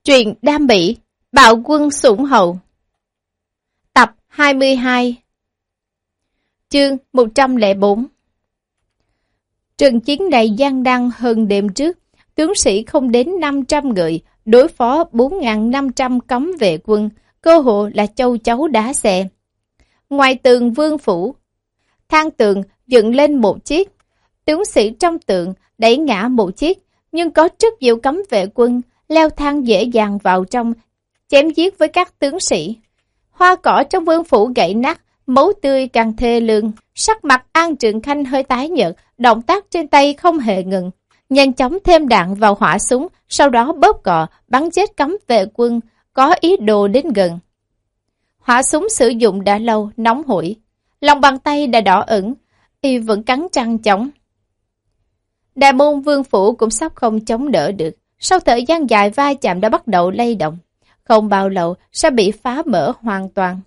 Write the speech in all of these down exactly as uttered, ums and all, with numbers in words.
Truyện Đam Mỹ, Bạo Quân Sủng Hậu. Tập hai mươi hai. Chương một trăm lẻ bốn. Trận chiến này gian nan hơn đêm trước, tướng sĩ không đến năm trăm người, đối phó bốn nghìn năm trăm cấm vệ quân, cơ hội là châu chấu đá xe. Ngoài tường vương phủ, thang tường dựng lên một chiếc, tướng sĩ trong tượng đẩy ngã một chiếc, nhưng có rất nhiều cấm vệ quân leo thang dễ dàng vào trong, chém giết với các tướng sĩ. Hoa cỏ trong vương phủ gãy nát, máu tươi càng thê lương, sắc mặt An Trượng Khanh hơi tái nhợt, động tác trên tay không hề ngừng, nhanh chóng thêm đạn vào hỏa súng, sau đó bóp cò bắn chết cấm vệ quân có ý đồ đến gần. Hỏa súng sử dụng đã lâu, nóng hổi, lòng bàn tay đã đỏ ửng, y vẫn cắn răng chống. Đại môn vương phủ cũng sắp không chống đỡ được, sau thời gian dài va chạm đã bắt đầu lay động, không bao lâu sẽ bị phá mở hoàn toàn.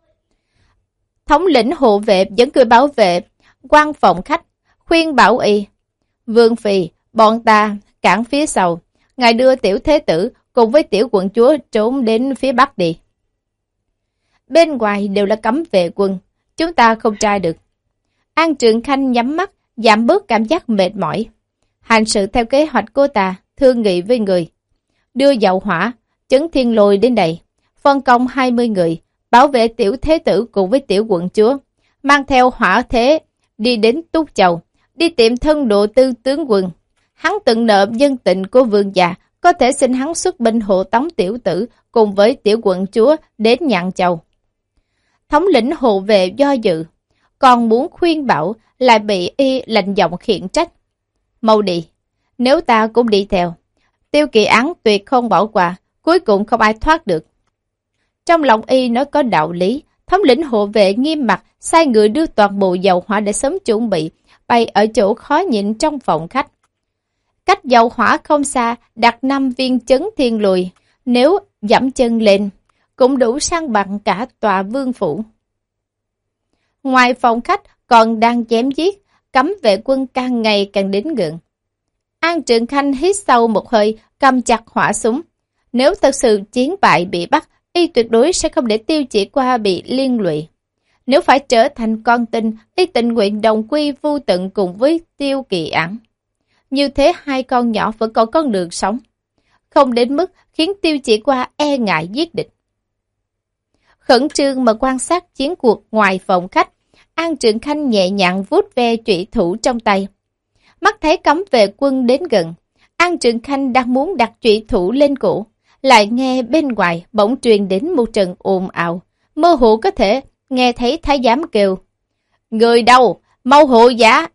Thống lĩnh hộ vệ dẫn người bảo vệ quan phòng khách, khuyên bảo y: Vương phi, bọn ta cản phía sau, ngài đưa tiểu thế tử cùng với tiểu quận chúa trốn đến phía bắc đi. Bên ngoài đều là cấm vệ quân, chúng ta không tra được. An Trượng Khanh nhắm mắt, giảm bớt cảm giác mệt mỏi. Hành sự theo kế hoạch cô ta, thương nghị với người. Đưa dầu hỏa, chấn thiên lôi đến đây, phân công hai mươi người, bảo vệ tiểu thế tử cùng với tiểu quận chúa, mang theo hỏa thế, đi đến Túc Châu, đi tìm thân độ tư tướng quân. Hắn từng nợ dân tình của vương gia, có thể xin hắn xuất binh hộ tống tiểu tử cùng với tiểu quận chúa đến Nhạn Châu. Thống lĩnh hộ vệ do dự, còn muốn khuyên bảo, lại bị y lạnh giọng khiển trách. Mau đi, nếu ta cũng đi theo, Tiêu Kỳ Án tuyệt không bỏ qua, cuối cùng không ai thoát được. Trong lòng y nói có đạo lý, thống lĩnh hộ vệ nghiêm mặt, sai người đưa toàn bộ dầu hỏa để sớm chuẩn bị, bày ở chỗ khó nhịn trong phòng khách. Cách dầu hỏa không xa, đặt năm viên chấn thiên lùi, nếu dẫm chân lên, cũng đủ sang bằng cả tòa vương phủ. Ngoài phòng khách còn đang chém giết, cấm vệ quân càng ngày càng đến gần. An Trượng Khanh hít sâu một hơi, cầm chặt hỏa súng. Nếu thật sự chiến bại bị bắt, y tuyệt đối sẽ không để Tiêu Chỉ Qua bị liên lụy. Nếu phải trở thành con tin, y tình nguyện đồng quy vu tận cùng với Tiêu Kỳ Án. Như thế hai con nhỏ vẫn còn con đường sống, không đến mức khiến Tiêu Chỉ Qua e ngại giết địch. Khẩn trương mà quan sát chiến cuộc ngoài phòng khách, An Trượng Khanh nhẹ nhàng vuốt ve trụy thủ trong tay. Mắt thấy cấm vệ quân đến gần, An Trượng Khanh đang muốn đặt trụy thủ lên cổ, lại nghe bên ngoài bỗng truyền đến một trận ồn ào, mơ hồ có thể nghe thấy thái giám kêu: Người đâu, mau hộ giá!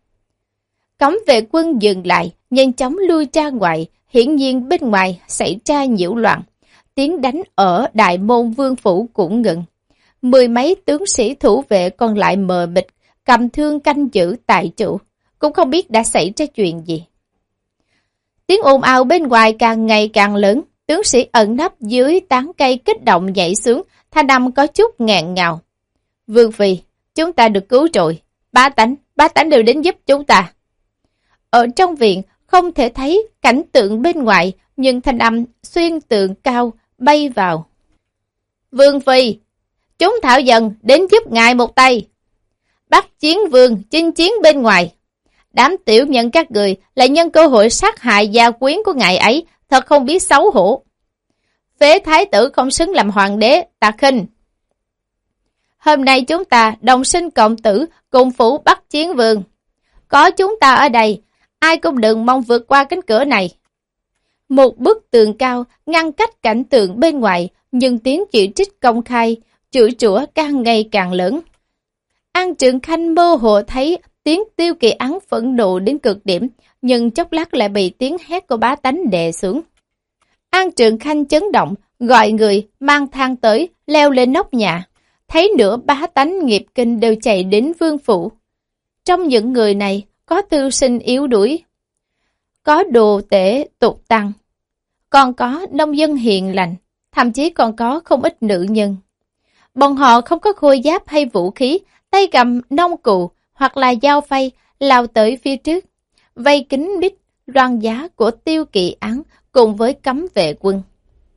Cấm vệ quân dừng lại, nhanh chóng lui ra ngoài, hiển nhiên bên ngoài xảy ra nhiễu loạn. Tiếng đánh ở đại môn vương phủ cũng ngừng. Mười mấy tướng sĩ thủ vệ còn lại mờ mịt, cầm thương canh giữ tại chỗ, cũng không biết đã xảy ra chuyện gì. Tiếng ồn ào bên ngoài càng ngày càng lớn, tướng sĩ ẩn nấp dưới tán cây kích động nhảy xuống, thanh âm có chút nghẹn ngào. Vương phi, chúng ta được cứu rồi, bá tánh, bá tánh đều đến giúp chúng ta. Ở trong viện không thể thấy cảnh tượng bên ngoài, nhưng thanh âm xuyên tường cao bay vào. Vương phi, chúng thảo dần đến giúp ngài một tay. Bắt chiến vương chinh chiến bên ngoài. Đám tiểu nhân các người lại nhân cơ hội sát hại gia quyến của ngài ấy, thật không biết xấu hổ. Phế thái tử không xứng làm hoàng đế, ta khinh. Hôm nay chúng ta đồng sinh cộng tử cùng phủ bắt chiến vương. Có chúng ta ở đây, ai cũng đừng mong vượt qua cánh cửa này. Một bức tường cao ngăn cách cảnh tượng bên ngoài, nhưng tiếng chỉ trích công khai, chửi rủa càng ngày càng lớn. An Trượng Khanh mơ hồ thấy tiếng Tiêu Kỳ Án phẫn nộ đến cực điểm, nhưng chốc lát lại bị tiếng hét của bá tánh đè xuống. An Trượng Khanh chấn động, gọi người mang thang tới, leo lên nóc nhà. Thấy nửa bá tánh nghiệp kinh đều chạy đến vương phủ. Trong những người này, có thư sinh yếu đuối, có đồ tể tục tăng, còn có nông dân hiền lành, thậm chí còn có không ít nữ nhân. Bọn họ không có khôi giáp hay vũ khí, tay cầm nông cụ hoặc là dao phay lao tới phía trước, vây kín mít loan giá của Tiêu Kỳ Án cùng với cấm vệ quân.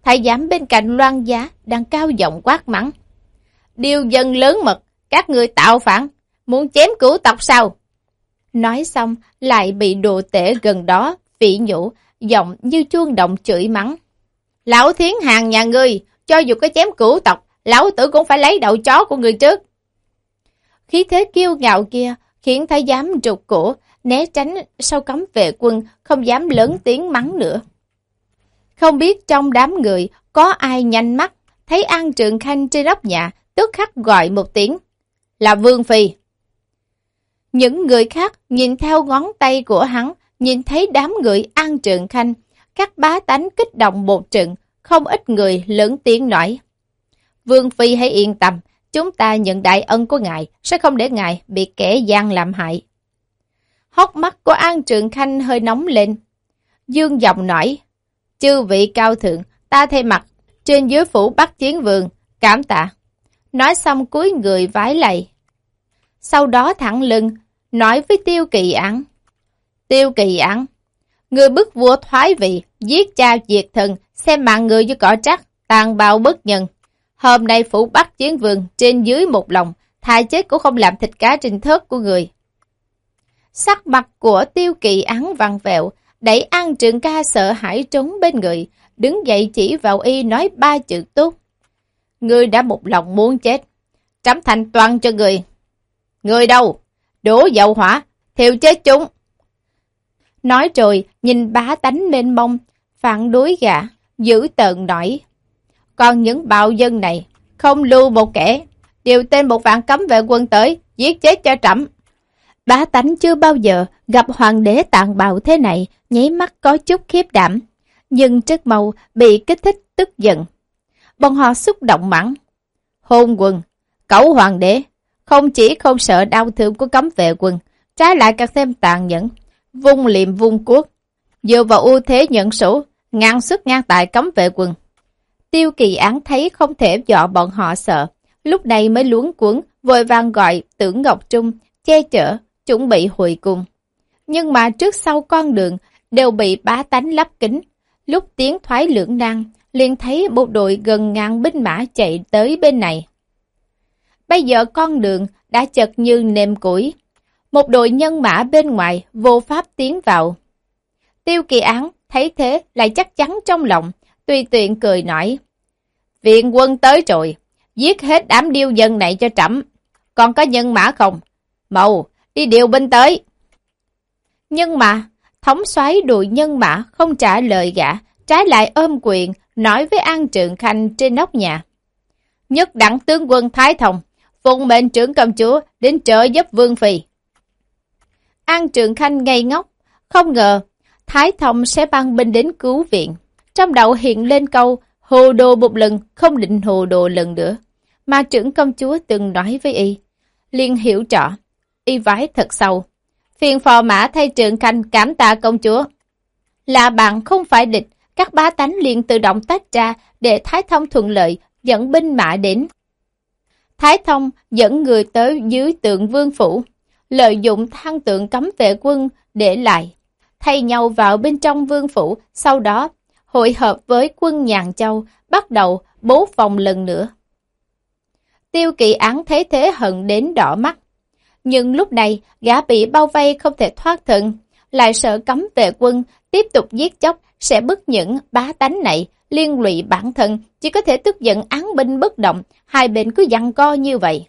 thái giám bên cạnh Loan Giá đang cao giọng quát mắng. Điều dân lớn mật, các người tạo phản, muốn chém cửu tộc sao? Nói xong lại bị đồ tể gần đó phỉ nhổ, giọng như chuông động chửi mắng. Lão Thiến Hàng nhà ngươi, cho dù có chém cửu tộc, lão tử cũng phải lấy đầu chó của người trước. Khí thế kiêu ngạo kia khiến thái giám rụt cổ, né tránh sau cấm vệ quân, không dám lớn tiếng mắng nữa. Không biết trong đám người có ai nhanh mắt, thấy An Trượng Khanh trên nóc nhà, tức khắc gọi một tiếng. Là Vương Phi. Những người khác nhìn theo ngón tay của hắn, nhìn thấy đám người An Trượng Khanh, các bá tánh kích động một trận, không ít người lớn tiếng nói. Vương Phi hãy yên tâm, chúng ta nhận đại ân của ngài, sẽ không để ngài bị kẻ gian làm hại. Hốc mắt của An Trượng Khanh hơi nóng lên. Dương giọng nói, chư vị cao thượng, ta thay mặt, trên dưới phủ Bắc Chiến Vương, cảm tạ. Nói xong cúi người vái lạy. Sau đó thẳng lưng, nói với Tiêu Kỳ Án. Tiêu Kỳ Án, người bức vua thoái vị, giết cha diệt thần, xem mạng người như cỏ trắc, tàn bạo bất nhân. Hôm nay phủ Bắc Chiến Vương trên dưới một lòng, thà chết cũng không làm thịt cá trên thớt của người. Sắc mặt của Tiêu Kỳ Án vặn vẹo, đẩy An Trượng Ca sợ hãi trốn bên người, đứng dậy chỉ vào y nói ba chữ tốt. Ngươi đã một lòng muốn chết, trẫm thành toàn cho người. Người đâu? Đổ dầu hỏa, thiêu chết chúng. Nói rồi, nhìn bá tánh mênh mông, phản đối gã, giữ tợn nổi. Còn những bạo dân này, không lưu một kẻ, điều tên một vạn cấm vệ quân tới, giết chết cho trẫm. Bá tánh chưa bao giờ gặp hoàng đế tàn bạo thế này, nháy mắt có chút khiếp đảm, nhưng rất mau bị kích thích tức giận. Bọn họ xúc động mắng. Hôn quân, cẩu hoàng đế, không chỉ không sợ đau thương của cấm vệ quân, trái lại càng thêm tàn nhẫn, vung liệm vung cuốc, dựa vào ưu thế nhận số, ngang sức ngang tại cấm vệ quân. Tiêu Kỳ Án thấy không thể dọa bọn họ sợ, lúc này mới luống cuống, vội vàng gọi Tưởng Ngọc Trung, che chở, chuẩn bị hồi cung. Nhưng mà trước sau con đường đều bị bá tánh lấp kín, lúc tiến thoái lưỡng nan, liền thấy một đội gần ngàn binh mã chạy tới bên này. Bây giờ con đường đã chật như nêm củi, một đội nhân mã bên ngoài vô pháp tiến vào. Tiêu Kỳ Án thấy thế lại chắc chắn trong lòng, tùy tiện cười nói. Viện quân tới rồi, giết hết đám điêu dân này cho trẫm. Còn có nhân mã không? Mau, đi điều binh tới. Nhưng mà, thống soái đội nhân mã không trả lời gã, trái lại ôm quyền, nói với An Trượng Khanh trên nóc nhà. Nhất đẳng tướng quân Thái Thông, phụng mệnh trưởng công chúa đến trợ giúp Vương Phi. An Trượng Khanh ngây ngốc, không ngờ Thái Thông sẽ băng binh đến cứu viện. Trong đầu hiện lên câu hồ đồ một lần, không định hồ đồ lần nữa, mà trưởng công chúa từng nói với y. Liền hiểu rõ, y vái thật sâu. Phiền phò mã thay Trượng Khanh cảm tạ công chúa. Là bạn không phải địch, các bá tánh liền tự động tách ra để Thái Thông thuận lợi dẫn binh mã đến. Thái Thông dẫn người tới dưới tượng vương phủ, lợi dụng thang tượng cấm vệ quân để lại, thay nhau vào bên trong vương phủ, sau đó hội hợp với quân Nhàn Châu, bắt đầu bố phòng lần nữa. Tiêu Kỳ Án thấy thế hận đến đỏ mắt, nhưng lúc này gã bị bao vây không thể thoát thân, lại sợ cấm vệ quân tiếp tục giết chóc sẽ bức những bá tánh này liên lụy bản thân, chỉ có thể tức giận án binh bất động, hai bên cứ giằng co như vậy.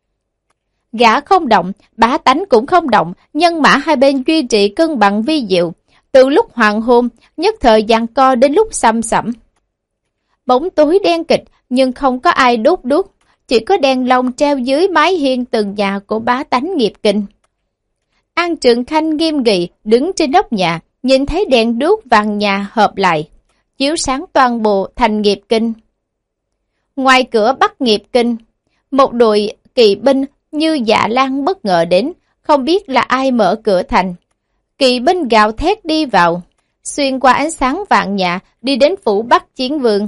Gã không động, bá tánh cũng không động, nhân mã hai bên duy trì cân bằng vi diệu, từ lúc hoàng hôn, nhất thời giằng co đến lúc sầm sẫm. Bóng tối đen kịch, nhưng không có ai đốt đuốc, chỉ có đèn lồng treo dưới mái hiên từng nhà của bá tánh nghiệp kinh. An Trượng Khanh nghiêm nghị đứng trên nóc nhà, nhìn thấy đèn đuốc vàng nhà hợp lại, chiếu sáng toàn bộ thành nghiệp kinh. Ngoài cửa Bắc nghiệp kinh, một đội kỵ binh như dạ lan bất ngờ đến, không biết là ai mở cửa thành. Kỵ binh gào thét đi vào, xuyên qua ánh sáng vàng nhà, đi đến phủ Bắc Chiến Vương.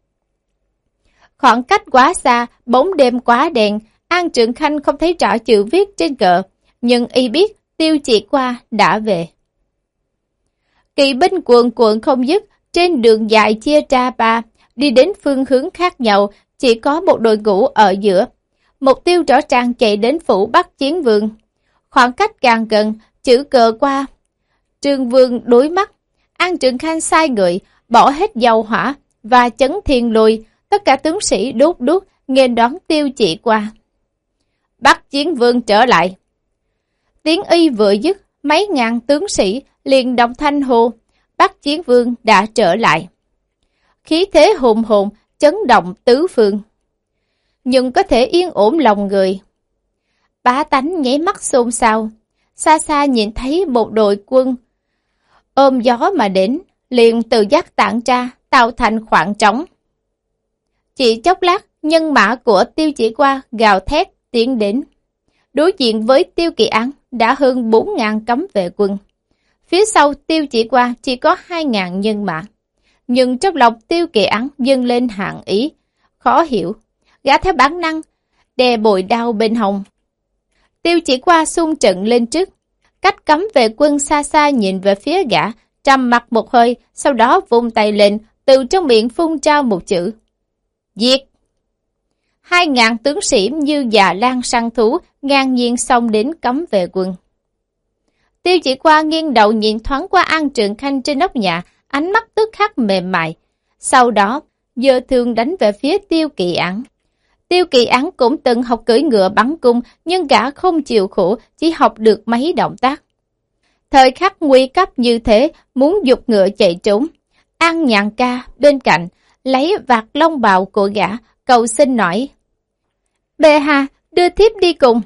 Khoảng cách quá xa, bóng đêm quá đen, An Trượng Khanh không thấy rõ chữ viết trên cờ, nhưng y biết Tiêu Triệt Qua đã về. Kỵ binh cuồn cuộn không dứt, trên đường dài chia ra ba, đi đến phương hướng khác nhau, chỉ có một đội ngũ ở giữa. Mục tiêu rõ ràng chạy đến phủ Bắc Chiến Vương. Khoảng cách càng gần, chữ cờ qua. Trương Vương đối mắt, An Trường Khanh sai người, bỏ hết dầu hỏa và chấn thiên lùi, tất cả tướng sĩ đốt đuốc nghênh đón Tiêu Chỉ qua. Bắc Chiến Vương trở lại. Tiếng y vừa dứt, mấy ngàn tướng sĩ liền đồng thanh hô, Bắc Chiến Vương đã trở lại. Khí thế hùng hồn, chấn động tứ phương. Nhưng có thể yên ổn lòng người. Bá tánh nháy mắt xôn xao, xa xa nhìn thấy một đội quân ôm gió mà đến, liền từ giác tản ra, tạo thành khoảng trống. Chỉ chốc lát, nhân mã của Tiêu Chỉ qua gào thét tiến đến. Đối diện với Tiêu Kỳ Án đã hơn bốn ngàn cấm vệ quân. Phía sau Tiêu Chỉ qua chỉ có hai ngàn nhân mã. Nhưng trong lòng Tiêu Kỳ Án dâng lên hàn ý, khó hiểu. Gã theo bản năng, đè bội đao bên hông. Tiêu Chỉ qua xung trận lên trước. Cách cấm vệ quân xa xa nhìn về phía gã, trầm mặt một hơi, sau đó vung tay lên, từ trong miệng phun ra một chữ. Diệt! Hai ngàn tướng sĩ như già lan săn thú, ngang nhiên xông đến cấm vệ quân. Tiêu Chỉ qua nghiêng đầu nhìn thoáng qua An Trường Khanh trên nóc nhà, ánh mắt tức khắc mềm mại. Sau đó, giơ thương đánh về phía Tiêu Kỳ Án. Tiêu Kỳ Án cũng từng học cưỡi ngựa bắn cung, nhưng gã không chịu khổ, chỉ học được mấy động tác. Thời khắc nguy cấp như thế, muốn giục ngựa chạy trốn. An Nhạn Ca bên cạnh, lấy vạt lông bào của gã, cầu xin nói. Bệ hạ, đưa thiếp đi cùng.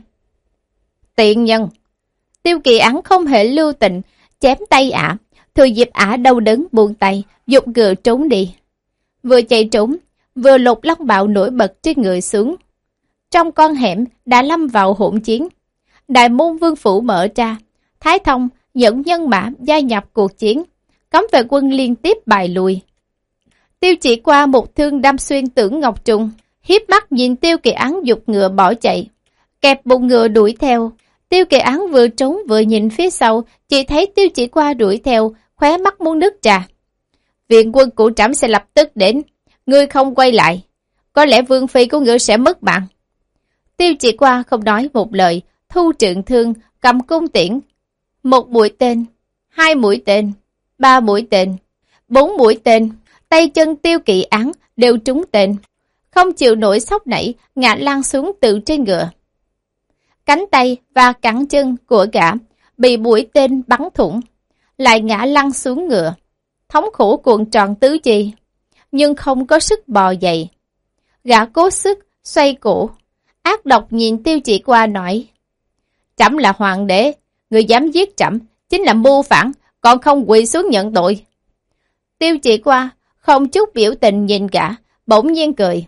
Tiện nhân! Tiêu Kỳ Án không hề lưu tình, chém tay ả, thừa dịp ả đau đớn buông tay, giục ngựa trốn đi. Vừa chạy trốn, vừa lột lông bào nổi bật trên người xuống. Trong con hẻm đã lâm vào hỗn chiến. Đại môn vương phủ mở ra, Thái Thông dẫn nhân mã gia nhập cuộc chiến, cấm vệ quân liên tiếp bài lùi. Tiêu Chỉ qua một thương đâm xuyên Tưởng Ngọc Trung, hiếp mắt nhìn Tiêu Kỳ Án giục ngựa bỏ chạy, kẹp bụng ngựa đuổi theo. Tiêu Kỳ Án vừa trốn vừa nhìn phía sau, chỉ thấy Tiêu Chỉ qua đuổi theo, khóe mắt muốn nứt ra. Viện quân của trẫm sẽ lập tức đến, ngươi không quay lại, có lẽ vương phi của ngươi sẽ mất mạng. Tiêu Chỉ qua không nói một lời, thu trượng thương, cầm cung tiễn. Một mũi tên, hai mũi tên, ba mũi tên, bốn mũi tên, tay chân Tiêu Kỳ Án đều trúng tên. Không chịu nổi sốc nảy, ngã lăn xuống từ trên ngựa. Cánh tay và cẳng chân của gã bị mũi tên bắn thủng, lại ngã lăn xuống ngựa. Thống khổ cuộn tròn tứ chi, nhưng không có sức bò dậy. Gã cố sức, xoay cổ, ác độc nhìn Tiêu Chỉ qua nói. Trẫm là hoàng đế, người dám giết trẫm chính là mưu phản, còn không quỳ xuống nhận tội. Tiêu Chỉ qua không chút biểu tình nhìn gã, bỗng nhiên cười.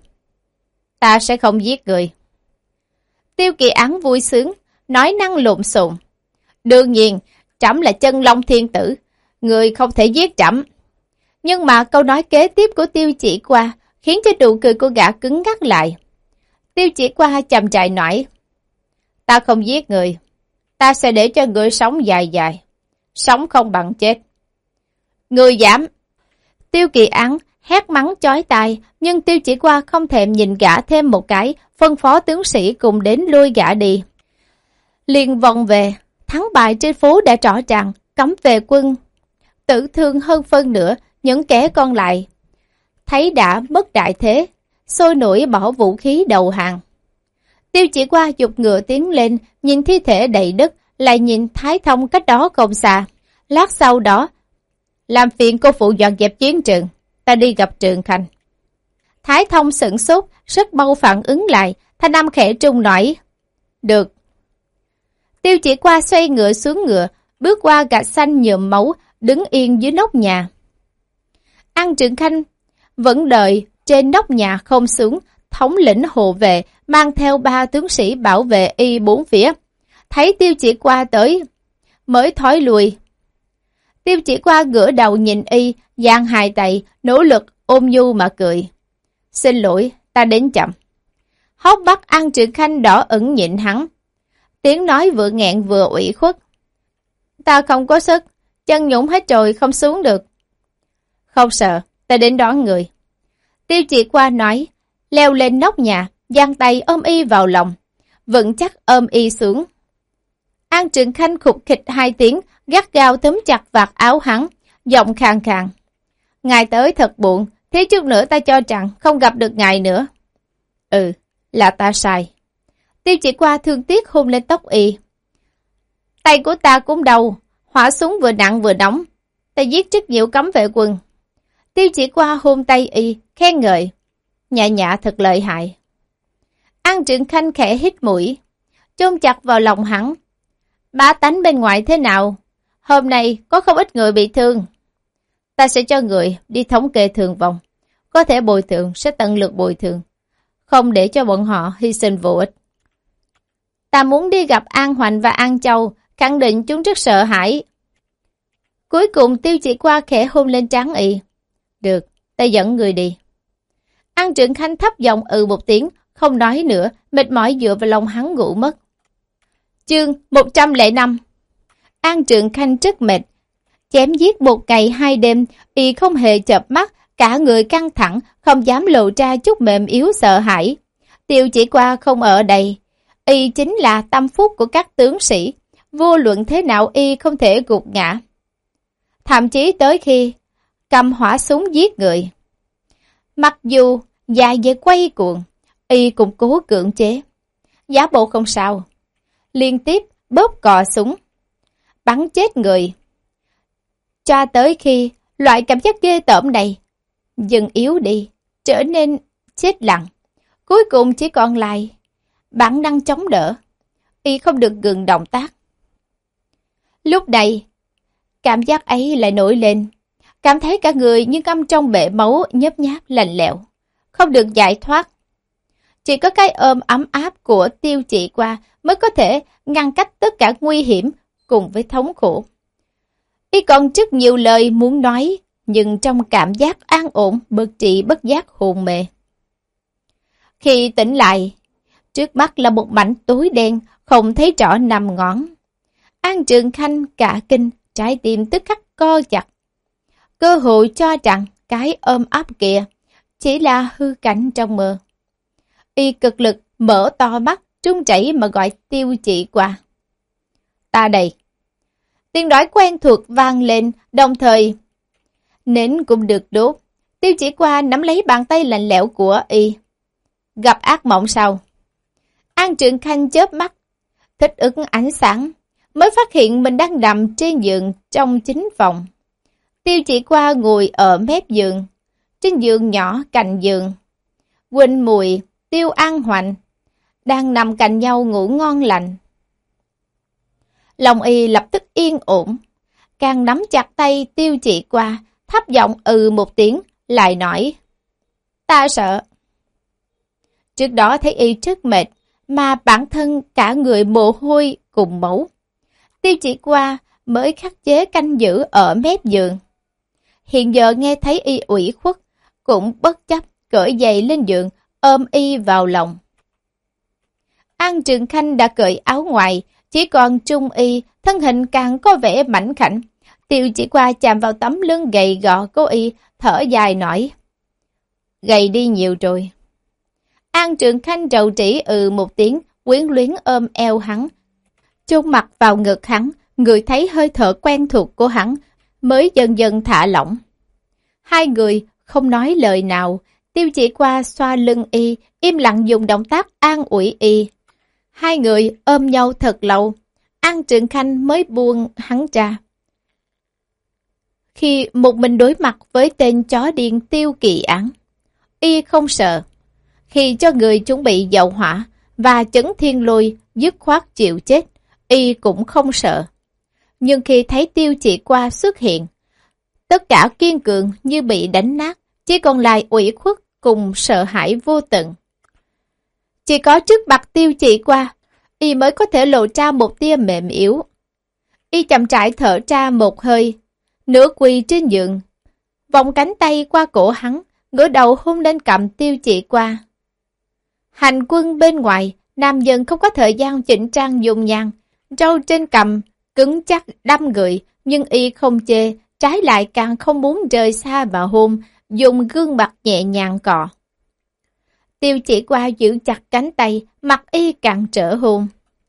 Ta sẽ không giết người. Tiêu Kỳ Án vui sướng, nói năng lộn xộn. Đương nhiên, trẫm là chân long thiên tử, người không thể giết trẫm. Nhưng mà câu nói kế tiếp của Tiêu Chỉ qua khiến cho nụ cười của gã cứng ngắc lại. Tiêu Chỉ qua chậm rãi nói. Ta không giết người, ta sẽ để cho người sống dài dài, sống không bằng chết. Người dám! Tiêu Kỳ Án hét mắng chói tai, nhưng Tiêu Chỉ qua không thèm nhìn gã thêm một cái, phân phó tướng sĩ cùng đến lui gã đi. Liền vòng về, thắng bại trên phố đã rõ ràng, cấm vệ quân tử thương hơn phân nửa, những kẻ còn lại thấy đã mất đại thế, sôi nổi bỏ vũ khí đầu hàng. Tiêu Chỉ qua giục ngựa tiến lên, nhìn thi thể đầy đất, lại nhìn Thái Thông cách đó không xa. Lát sau đó, làm phiền cô phụ dọn dẹp chiến trường, ta đi gặp Trường Khanh. Thái Thông sửng sốt, rất mau phản ứng lại, thanh âm khẽ trung nói. Được. Tiêu Chỉ qua xoay ngựa xuống ngựa, bước qua gạch xanh nhuộm máu, đứng yên dưới nóc nhà. An Trường Khanh vẫn đợi trên nóc nhà không xuống, thống lĩnh hộ vệ mang theo ba tướng sĩ bảo vệ y bốn phía. Thấy Tiêu Chỉ qua tới, mới thói lùi. Tiêu Chỉ qua ngửa đầu nhìn y, giang hai tay, nỗ lực ôm nhu mà cười. Xin lỗi, ta đến chậm. Hốc mắt An Trường Khanh đỏ ửng nhịn hắn. Tiếng nói vừa nghẹn vừa ủy khuất. Ta không có sức, chân nhũng hết rồi không xuống được. Không sợ, ta đến đón người. Tiêu Chỉ Qua nói, leo lên nóc nhà, giang tay ôm y vào lòng, vững chắc ôm y xuống. An Trường Khanh khục khịch hai tiếng, gắt gao túm chặt vạt áo hắn, giọng khàn khàn. Ngài tới thật buồn, thế chút nữa ta cho rằng không gặp được ngài nữa. Ừ, là ta sai. Tiêu Chỉ Qua thương tiếc hôn lên tóc y. Tay của ta cũng đau, hỏa súng vừa nặng vừa nóng. Ta giết rất nhiều cấm vệ quân. Tiêu Chỉ Qua hôn tay y, khen ngợi. Nhạ nhạ thật lợi hại. An Trường Khanh khẽ hít mũi, chôn chặt vào lòng hắn. Bá tánh bên ngoài thế nào? Hôm nay có không ít người bị thương. Ta sẽ cho người đi thống kê thương vong. Có thể bồi thường sẽ tận lực bồi thường. Không để cho bọn họ hy sinh vô ích. Ta muốn đi gặp An Hoành và An Châu, khẳng định chúng rất sợ hãi. Cuối cùng Tiêu Chỉ Qua khẽ hôn lên trán y. Được, ta dẫn người đi. An Trường Khanh thấp giọng ừ một tiếng, không nói nữa, mệt mỏi dựa vào lòng hắn ngủ mất. Chương một trăm lẻ năm. An Trường Khanh rất mệt. Chém giết một ngày hai đêm, y không hề chợp mắt, cả người căng thẳng, không dám lộ ra chút mềm yếu sợ hãi. Tiêu Chỉ Qua không ở đây. Y chính là tâm phúc của các tướng sĩ. Vô luận thế nào y không thể gục ngã. Thậm chí tới khi cầm hỏa súng giết người. Mặc dù dài về quay cuồng, y cũng cố cưỡng chế. Giả bộ không sao. Liên tiếp bóp cò súng, bắn chết người. Cho tới khi loại cảm giác ghê tởm này dần yếu đi, trở nên chết lặng. Cuối cùng chỉ còn lại bản năng chống đỡ. Y không được ngừng động tác. Lúc này, cảm giác ấy lại nổi lên. Cảm thấy cả người như ngâm trong bể máu nhớp nháp lạnh lẽo, không được giải thoát. Chỉ có cái ôm ấm áp của Tiêu Chỉ Qua mới có thể ngăn cách tất cả nguy hiểm cùng với thống khổ. Y còn rất nhiều lời muốn nói, nhưng trong cảm giác an ổn, bất trị bất giác hồn mê. Khi tỉnh lại, trước mắt là một mảnh tối đen, không thấy rõ năm ngón. An Trường Khanh cả kinh, trái tim tức khắc co chặt. Cơ hội cho rằng cái ôm áp kia chỉ là hư cảnh trong mơ. Y cực lực mở to mắt, trung chảy mà gọi Tiêu Chỉ Qua. Ta đây. Tiếng nói quen thuộc vang lên, đồng thời nến cũng được đốt. Tiêu Chỉ Qua nắm lấy bàn tay lạnh lẽo của y. Gặp ác mộng sao? An Trường Khanh chớp mắt, thích ứng ánh sáng, mới phát hiện mình đang nằm trên giường trong chính phòng. Tiêu Chỉ Qua ngồi ở mép giường, trên giường nhỏ cạnh giường. Quỳnh Mùi, Tiêu An Hoành đang nằm cạnh nhau ngủ ngon lành. Lòng y lập tức yên ổn, càng nắm chặt tay Tiêu Chỉ Qua, thấp giọng ừ một tiếng, lại nói: Ta sợ. Trước đó thấy y rất mệt, mà bản thân cả người mồ hôi cùng máu. Tiêu Chỉ Qua mới khắc chế canh giữ ở mép giường. Hiện giờ nghe thấy y ủy khuất, cũng bất chấp cởi giày lên giường, ôm y vào lòng. An Trường Khanh đã cởi áo ngoài, chỉ còn trung y, thân hình càng có vẻ mảnh khảnh. Tiêu Chỉ Qua chạm vào tấm lưng gầy gò của y, thở dài nói: Gầy đi nhiều rồi. An Trường Khanh rầu rĩ ừ một tiếng, quyến luyến ôm eo hắn, chôn mặt vào ngực hắn, người thấy hơi thở quen thuộc của hắn, mới dần dần thả lỏng. Hai người không nói lời nào, Tiêu Chỉ Qua xoa lưng y, im lặng dùng động tác an ủi y. Hai người ôm nhau thật lâu, An Trường Khanh mới buông hắn ra. Khi một mình đối mặt với tên chó điên Tiêu Kỳ Án, y không sợ. Khi cho người chuẩn bị dầu hỏa và chấn thiên lôi dứt khoát chịu chết, y cũng không sợ. Nhưng khi thấy Tiêu Chỉ Qua xuất hiện, tất cả kiên cường như bị đánh nát, chỉ còn lại ủy khuất cùng sợ hãi vô tận. Chỉ có trước mặt Tiêu Chỉ Qua, y mới có thể lộ ra một tia mềm yếu. Y chậm rãi thở ra một hơi, nửa quỳ trên giường, vòng cánh tay qua cổ hắn, ngửa đầu hôn lên cằm Tiêu Chỉ Qua. Hành quân bên ngoài, nam dân không có thời gian chỉnh trang dùng nhan, râu trên cằm cứng chắc đâm người, nhưng y không chê, trái lại càng không muốn rời xa mà hôn, dùng gương mặt nhẹ nhàng cọ. Tiêu Chỉ Qua giữ chặt cánh tay, mặt y cạn trở hôn.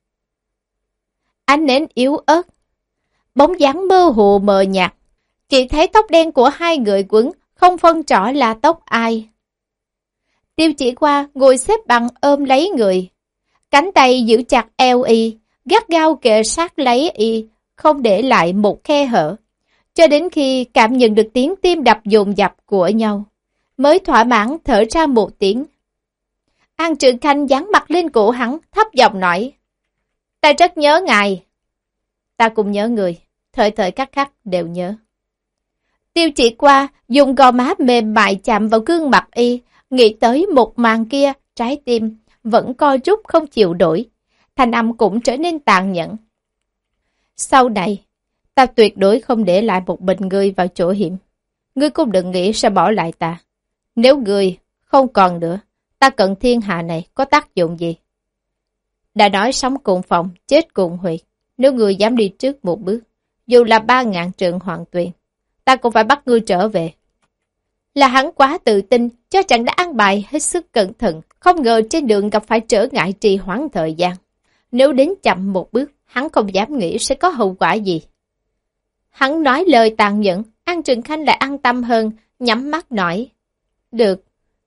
Ánh nến yếu ớt, bóng dáng mơ hồ mờ nhạt, chỉ thấy tóc đen của hai người quấn, không phân rõ là tóc ai. Tiêu Chỉ Qua ngồi xếp bằng ôm lấy người, cánh tay giữ chặt eo y, gắt gao kề sát lấy y, không để lại một khe hở, cho đến khi cảm nhận được tiếng tim đập dồn dập của nhau, mới thỏa mãn thở ra một tiếng. An Trường Khanh dán mặt lên cổ hắn, thấp giọng nói, ta rất nhớ ngài. Ta cũng nhớ người, thời thời khắc khắc đều nhớ. Tiêu Chỉ Qua dùng gò má mềm mại chạm vào gương mặt y, nghĩ tới một màn kia, trái tim vẫn co rút không chịu đổi, thanh âm cũng trở nên tàn nhẫn. Sau này, ta tuyệt đối không để lại một mình ngươi vào chỗ hiểm. Ngươi cũng đừng nghĩ sẽ bỏ lại ta. Nếu ngươi không còn nữa, ta cận thiên hạ này có tác dụng gì? Đã nói sống cùng phòng, chết cùng huyệt. Nếu ngươi dám đi trước một bước, dù là ba ngàn trượng hoàng tuyền, ta cũng phải bắt ngươi trở về. Là hắn quá tự tin, cho chẳng đã an bài hết sức cẩn thận, không ngờ trên đường gặp phải trở ngại trì hoãn thời gian. Nếu đến chậm một bước, hắn không dám nghĩ sẽ có hậu quả gì. Hắn nói lời tàn nhẫn, An Trường Khanh lại an tâm hơn, nhắm mắt nói. Được.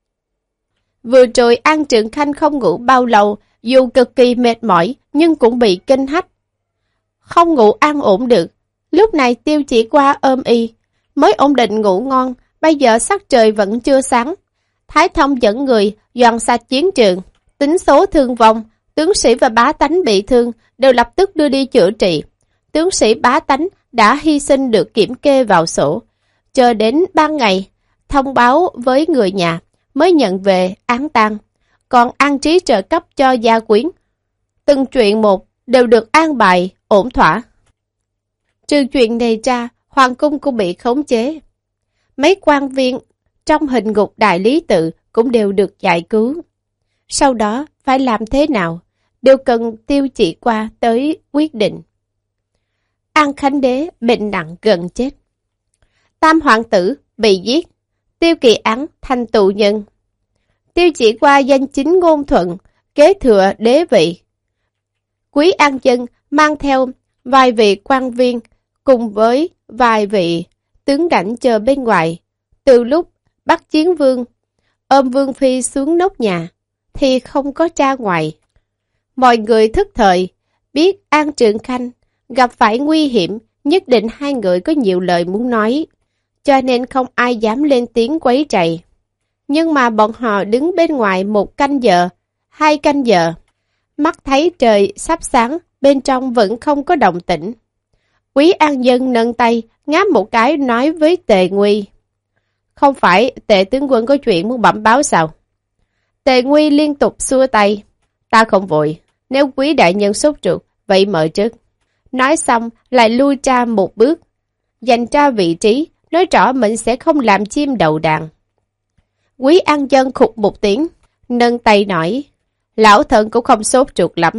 Vừa rồi An Trường Khanh không ngủ bao lâu, dù cực kỳ mệt mỏi, nhưng cũng bị kinh hách. Không ngủ an ổn được. Lúc này Tiêu Chỉ Qua ôm y, mới ổn định ngủ ngon, bây giờ sắc trời vẫn chưa sáng. Thái Thông dẫn người, dọn sạch chiến trường, tính số thương vong, tướng sĩ và bá tánh bị thương đều lập tức đưa đi chữa trị. Tướng sĩ bá tánh đã hy sinh được kiểm kê vào sổ. Chờ đến ban ngày, thông báo với người nhà mới nhận về án tang. Còn an trí trợ cấp cho gia quyến, từng chuyện một đều được an bài ổn thỏa. Trừ chuyện này ra, hoàng cung cũng bị khống chế. Mấy quan viên trong hình ngục đại lý tự cũng đều được giải cứu. Sau đó phải làm thế nào, đều cần Tiêu Chỉ Qua tới quyết định. An Khánh Đế bệnh nặng gần chết. Tam hoàng tử bị giết, Tiêu Kỳ Án thành tù nhân. Tiêu Chỉ Qua danh chính ngôn thuận, kế thừa đế vị. Quý An Dân mang theo vài vị quan viên cùng với vài vị tướng lãnh chờ bên ngoài. Từ lúc bắt Chiến Vương ôm Vương Phi xuống nóc nhà thì không có ra ngoài. Mọi người thức thời, biết An Trường Khanh gặp phải nguy hiểm, nhất định hai người có nhiều lời muốn nói, cho nên không ai dám lên tiếng quấy rầy. Nhưng mà bọn họ đứng bên ngoài một canh giờ, hai canh giờ, mắt thấy trời sắp sáng, bên trong vẫn không có động tĩnh. Quý An Dân nâng tay, ngáp một cái nói với Tề Nguy. Không phải Tề tướng quân có chuyện muốn bẩm báo sao? Tề Nguy liên tục xua tay. Ta không vội, nếu quý đại nhân sốt ruột, vậy mời trước. Nói xong lại lui ra một bước, dành ra vị trí, nói rõ mình sẽ không làm chim đầu đàn. Quý An Dân khục một tiếng, nâng tay nói, lão thần cũng không sốt ruột lắm.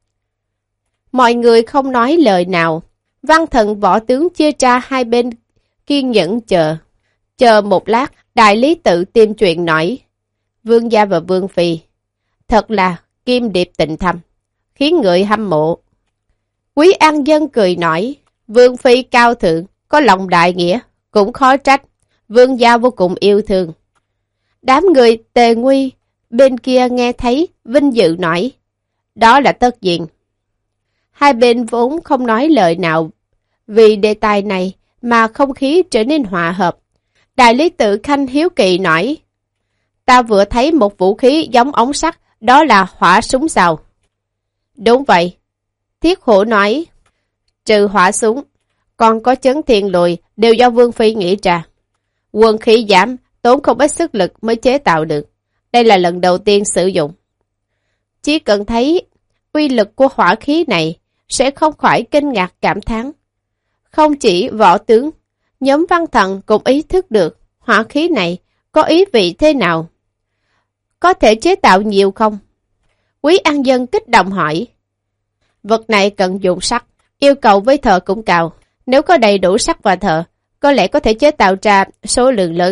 Mọi người không nói lời nào, văn thần võ tướng chia ra hai bên, kiên nhẫn chờ. Chờ một lát, đại lý tự tìm chuyện nói, vương gia và vương phi, thật là kim điệp tịnh thâm, khiến người hâm mộ. Quý An Dân cười nói, vương phi cao thượng, có lòng đại nghĩa, cũng khó trách, vương gia vô cùng yêu thương. Đám người Tề Nguy bên kia nghe thấy, vinh dự nói, đó là tất nhiên. Hai bên vốn không nói lời nào, vì đề tài này mà không khí trở nên hòa hợp. Đại lý tự Khanh hiếu kỳ nói, ta vừa thấy một vũ khí giống ống sắt, đó là hỏa súng sao? Đúng vậy. Thiết Hổ nói, trừ hỏa súng, còn có chấn thiên lùi đều do Vương Phi nghĩ ra. Quân khí giảm, tốn không ít sức lực mới chế tạo được. Đây là lần đầu tiên sử dụng. Chỉ cần thấy uy lực của hỏa khí này sẽ không khỏi kinh ngạc cảm thán. Không chỉ võ tướng, nhóm văn thần cũng ý thức được hỏa khí này có ý vị thế nào. Có thể chế tạo nhiều không? Quý An Dân kích động hỏi. Vật này cần dùng sắt, yêu cầu với thợ cũng cao. Nếu có đầy đủ sắt và thợ, có lẽ có thể chế tạo ra số lượng lớn.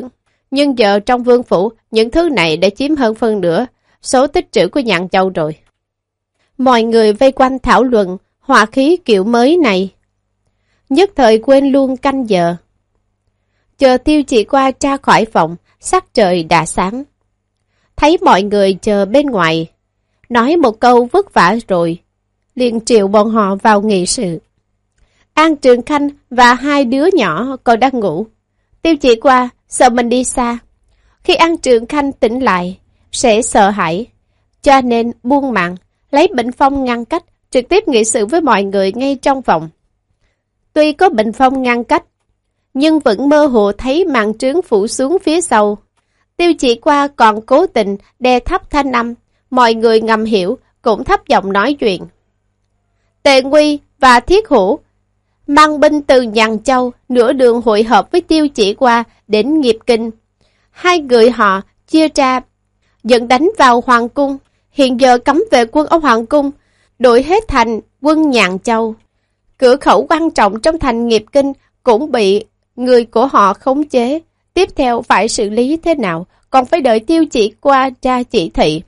Nhưng giờ trong vương phủ, những thứ này đã chiếm hơn phân nửa số tích trữ của Nhạn Châu rồi. Mọi người vây quanh thảo luận hỏa khí kiểu mới này. Nhất thời quên luôn canh giờ. Chờ Tiêu Chỉ Qua ra khỏi phòng, sắc trời đã sáng. Thấy mọi người chờ bên ngoài, nói một câu vất vả rồi, liền triệu bọn họ vào nghị sự. An Trường Khanh và hai đứa nhỏ còn đang ngủ. Tiêu Chỉ Qua sợ mình đi xa. Khi An Trường Khanh tỉnh lại, sẽ sợ hãi, cho nên buông mạng, lấy bình phong ngăn cách, trực tiếp nghị sự với mọi người ngay trong phòng. Tuy có bình phong ngăn cách, nhưng vẫn mơ hồ thấy màn trướng phủ xuống phía sau. Tiêu Chỉ Qua còn cố tình đè thấp thanh âm, mọi người ngầm hiểu, cũng thấp giọng nói chuyện. Tề Nguy và Thiết Hữu mang binh từ Nhàn Châu, nửa đường hội hợp với Tiêu Chỉ Qua đến Nghiệp Kinh. Hai người họ chia ra, dẫn đánh vào Hoàng Cung, hiện giờ cấm vệ quân ở Hoàng Cung, đổi hết thành quân Nhàn Châu. Cửa khẩu quan trọng trong thành Nghiệp Kinh cũng bị người của họ khống chế. Tiếp theo phải xử lý thế nào, còn phải đợi Tiêu Chỉ Qua ra chỉ thị.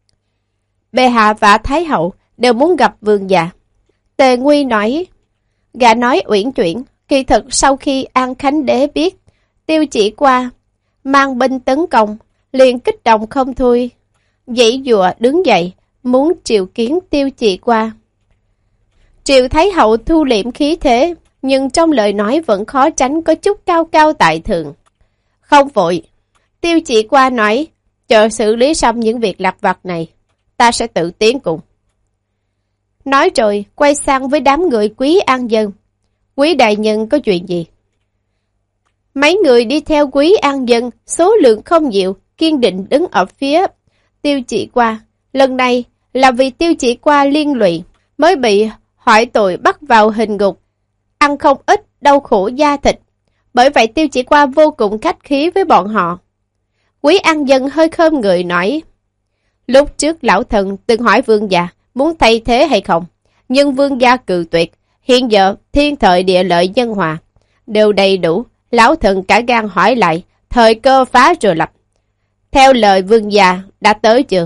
Bệ hạ và Thái hậu đều muốn gặp vương gia. Tề Nguy nói, gã nói uyển chuyển, kỳ thực sau khi An Khánh Đế biết Tiêu Chỉ Qua mang binh tấn công, liền kích động không thôi, dãy dụa đứng dậy, muốn triệu kiến Tiêu Chỉ Qua. Triệu Thái hậu thu liễm khí thế, nhưng trong lời nói vẫn khó tránh có chút cao cao tại thượng. Không vội. Tiêu Chỉ Qua nói, chờ xử lý xong những việc lặt vặt này, ta sẽ tự tiến cùng. Nói rồi, quay sang với đám người Quý An Dân. Quý đại nhân có chuyện gì? Mấy người đi theo Quý An Dân, số lượng không nhiều, kiên định đứng ở phía Tiêu Chỉ Qua. Lần này là vì Tiêu Chỉ Qua liên lụy, mới bị hỏi tội bắt vào hình ngục, ăn không ít đau khổ da thịt. Bởi vậy Tiêu Chỉ Qua vô cùng khách khí với bọn họ. Quý An Dân hơi khom người nói, lúc trước lão thần từng hỏi vương gia muốn thay thế hay không, nhưng vương gia cự tuyệt. Hiện giờ thiên thời địa lợi nhân hòa đều đầy đủ, lão thần cả gan hỏi lại, thời cơ phá rồi lập. Theo lời vương gia đã tới chưa?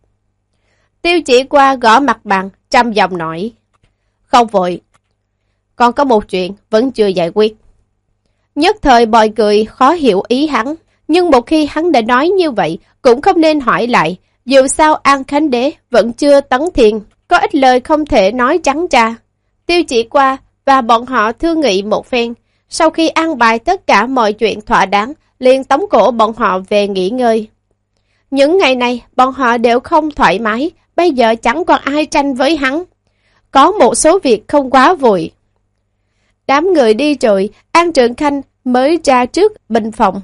Tiêu Chỉ Qua gõ mặt bàn, trầm giọng nói, không vội, còn có một chuyện vẫn chưa giải quyết. Nhất thời mọi người khó hiểu ý hắn, nhưng một khi hắn đã nói như vậy, cũng không nên hỏi lại. Dù sao An Khánh Đế vẫn chưa tấn thiền, có ít lời không thể nói trắng ra. Tiêu Chỉ Qua và bọn họ thương nghị một phen, sau khi an bài tất cả mọi chuyện thỏa đáng, liền tống cổ bọn họ về nghỉ ngơi. Những ngày này, bọn họ đều không thoải mái, bây giờ chẳng còn ai tranh với hắn. Có một số việc không quá vội. Đám người đi rồi, An Trường Khanh mới ra trước bình phòng.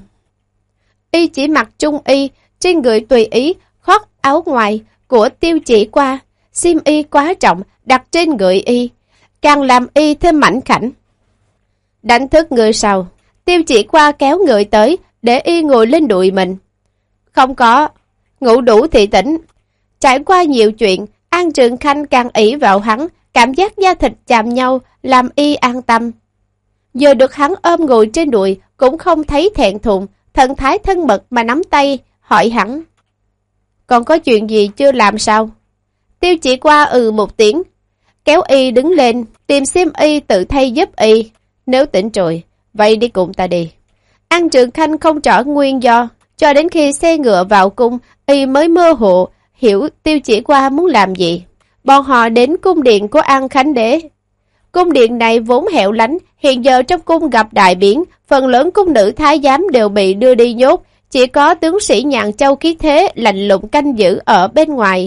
Y chỉ mặc trung y, trên người tùy ý, khoác áo ngoài của Tiêu Chỉ Qua. Xiêm y quá trọng, đặt trên người y, càng làm y thêm mảnh khảnh. Đánh thức người sau, Tiêu Chỉ Qua kéo người tới, để y ngồi lên đùi mình. Không có, ngủ đủ thì tỉnh. Trải qua nhiều chuyện, An Trường Khanh càng ỷ vào hắn, cảm giác da thịt chạm nhau, làm y an tâm. Giờ được hắn ôm ngồi trên đùi, cũng không thấy thẹn thùng, thần thái thân mật mà nắm tay, hỏi hắn. Còn có chuyện gì chưa làm sao? Tiêu Chỉ Qua ừ một tiếng, kéo y đứng lên, tìm xiêm y tự thay giúp y. Nếu tỉnh rồi, vậy đi cùng ta đi. An Trường Khanh không rõ nguyên do, cho đến khi xe ngựa vào cung, y mới mơ hồ, hiểu Tiêu Chỉ Qua muốn làm gì. Bọn họ đến cung điện của An Khánh Đế. Cung điện này vốn hẻo lánh, hiện giờ trong cung gặp đại biến, phần lớn cung nữ thái giám đều bị đưa đi nhốt, chỉ có tướng sĩ Nhàn Châu khí thế lạnh lùng canh giữ ở bên ngoài.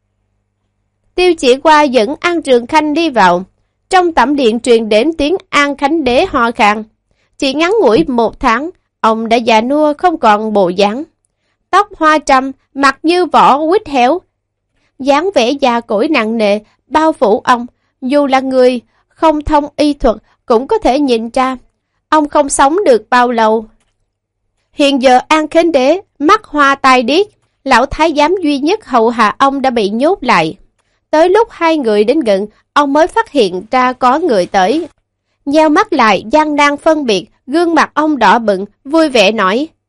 Tiêu Chỉ Qua dẫn An Trường Khanh đi vào. Trong tẩm điện truyền đến tiếng An Khánh Đế ho khan. Chỉ ngắn ngủi một tháng, ông đã già nua không còn bộ dáng. Tóc hoa trầm, mặt như vỏ quýt héo. Dáng vẻ già cỗi nặng nề, bao phủ ông. Dù là người không thông y thuật, cũng có thể nhìn ra. Ông không sống được bao lâu. Hiện giờ An Khánh Đế, mắt hoa tai điếc. Lão thái giám duy nhất hầu hạ ông đã bị nhốt lại. Tới lúc hai người đến gần, ông mới phát hiện ra có người tới. Nheo mắt lại, gian nan phân biệt, gương mặt ông đỏ bừng, vui vẻ nói.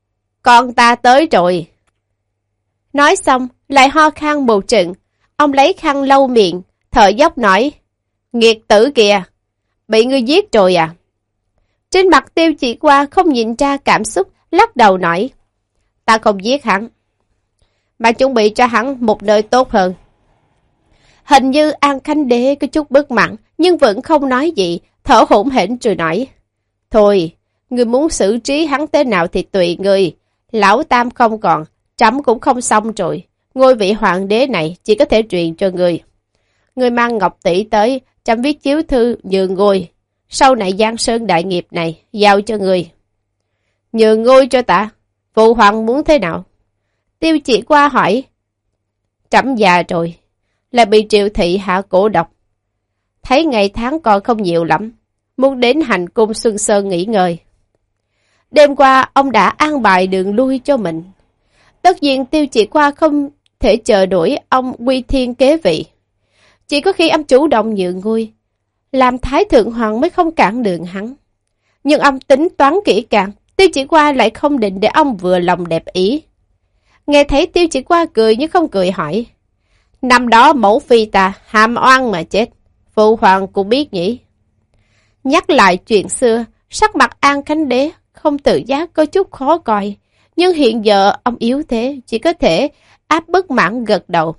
con ta tới rồi. Nói xong, lại ho khan một trận. Ông lấy khăn lau miệng, thở dốc nói, nghiệt tử kìa, bị ngươi giết rồi à? Trên mặt Tiêu Chỉ Qua không nhìn ra cảm xúc, lắc đầu nói, ta không giết hắn, mà chuẩn bị cho hắn một nơi tốt hơn. Hình như An Khánh Đế có chút bất mãn, nhưng vẫn không nói gì, thở hổn hển rồi nói, thôi, ngươi muốn xử trí hắn thế nào thì tùy ngươi, lão tam không còn, trẫm cũng không xong rồi, ngôi vị hoàng đế này chỉ có thể truyền cho ngươi. Ngươi mang Ngọc Tỷ tới, trẫm viết chiếu thư nhường ngôi, sau này Giang Sơn đại nghiệp này giao cho ngươi. Nhường ngôi cho ta, phụ hoàng muốn thế nào? Tiêu Chỉ Qua hỏi. Trẫm già rồi, là bị Triệu Thị hạ cổ độc, thấy ngày tháng còn không nhiều lắm, muốn đến hành cung Xuân Sơn nghỉ ngơi. Đêm qua ông đã an bài đường lui cho mình. Tất nhiên Tiêu Chỉ Qua không thể chờ đuổi ông quy thiên kế vị. Chỉ có khi ông chủ động nhượng ngôi, làm Thái Thượng Hoàng mới không cản đường hắn. Nhưng ông tính toán kỹ càng, Tiêu Chỉ Qua lại không định để ông vừa lòng đẹp ý. Nghe thấy Tiêu Chỉ Qua cười nhưng không cười hỏi. Năm đó mẫu phi ta hàm oan mà chết, phụ hoàng cũng biết nhỉ? Nhắc lại chuyện xưa, sắc mặt An Khánh Đế không tự giác có chút khó coi. Nhưng hiện giờ ông yếu thế, chỉ có thể áp bất mãn gật đầu.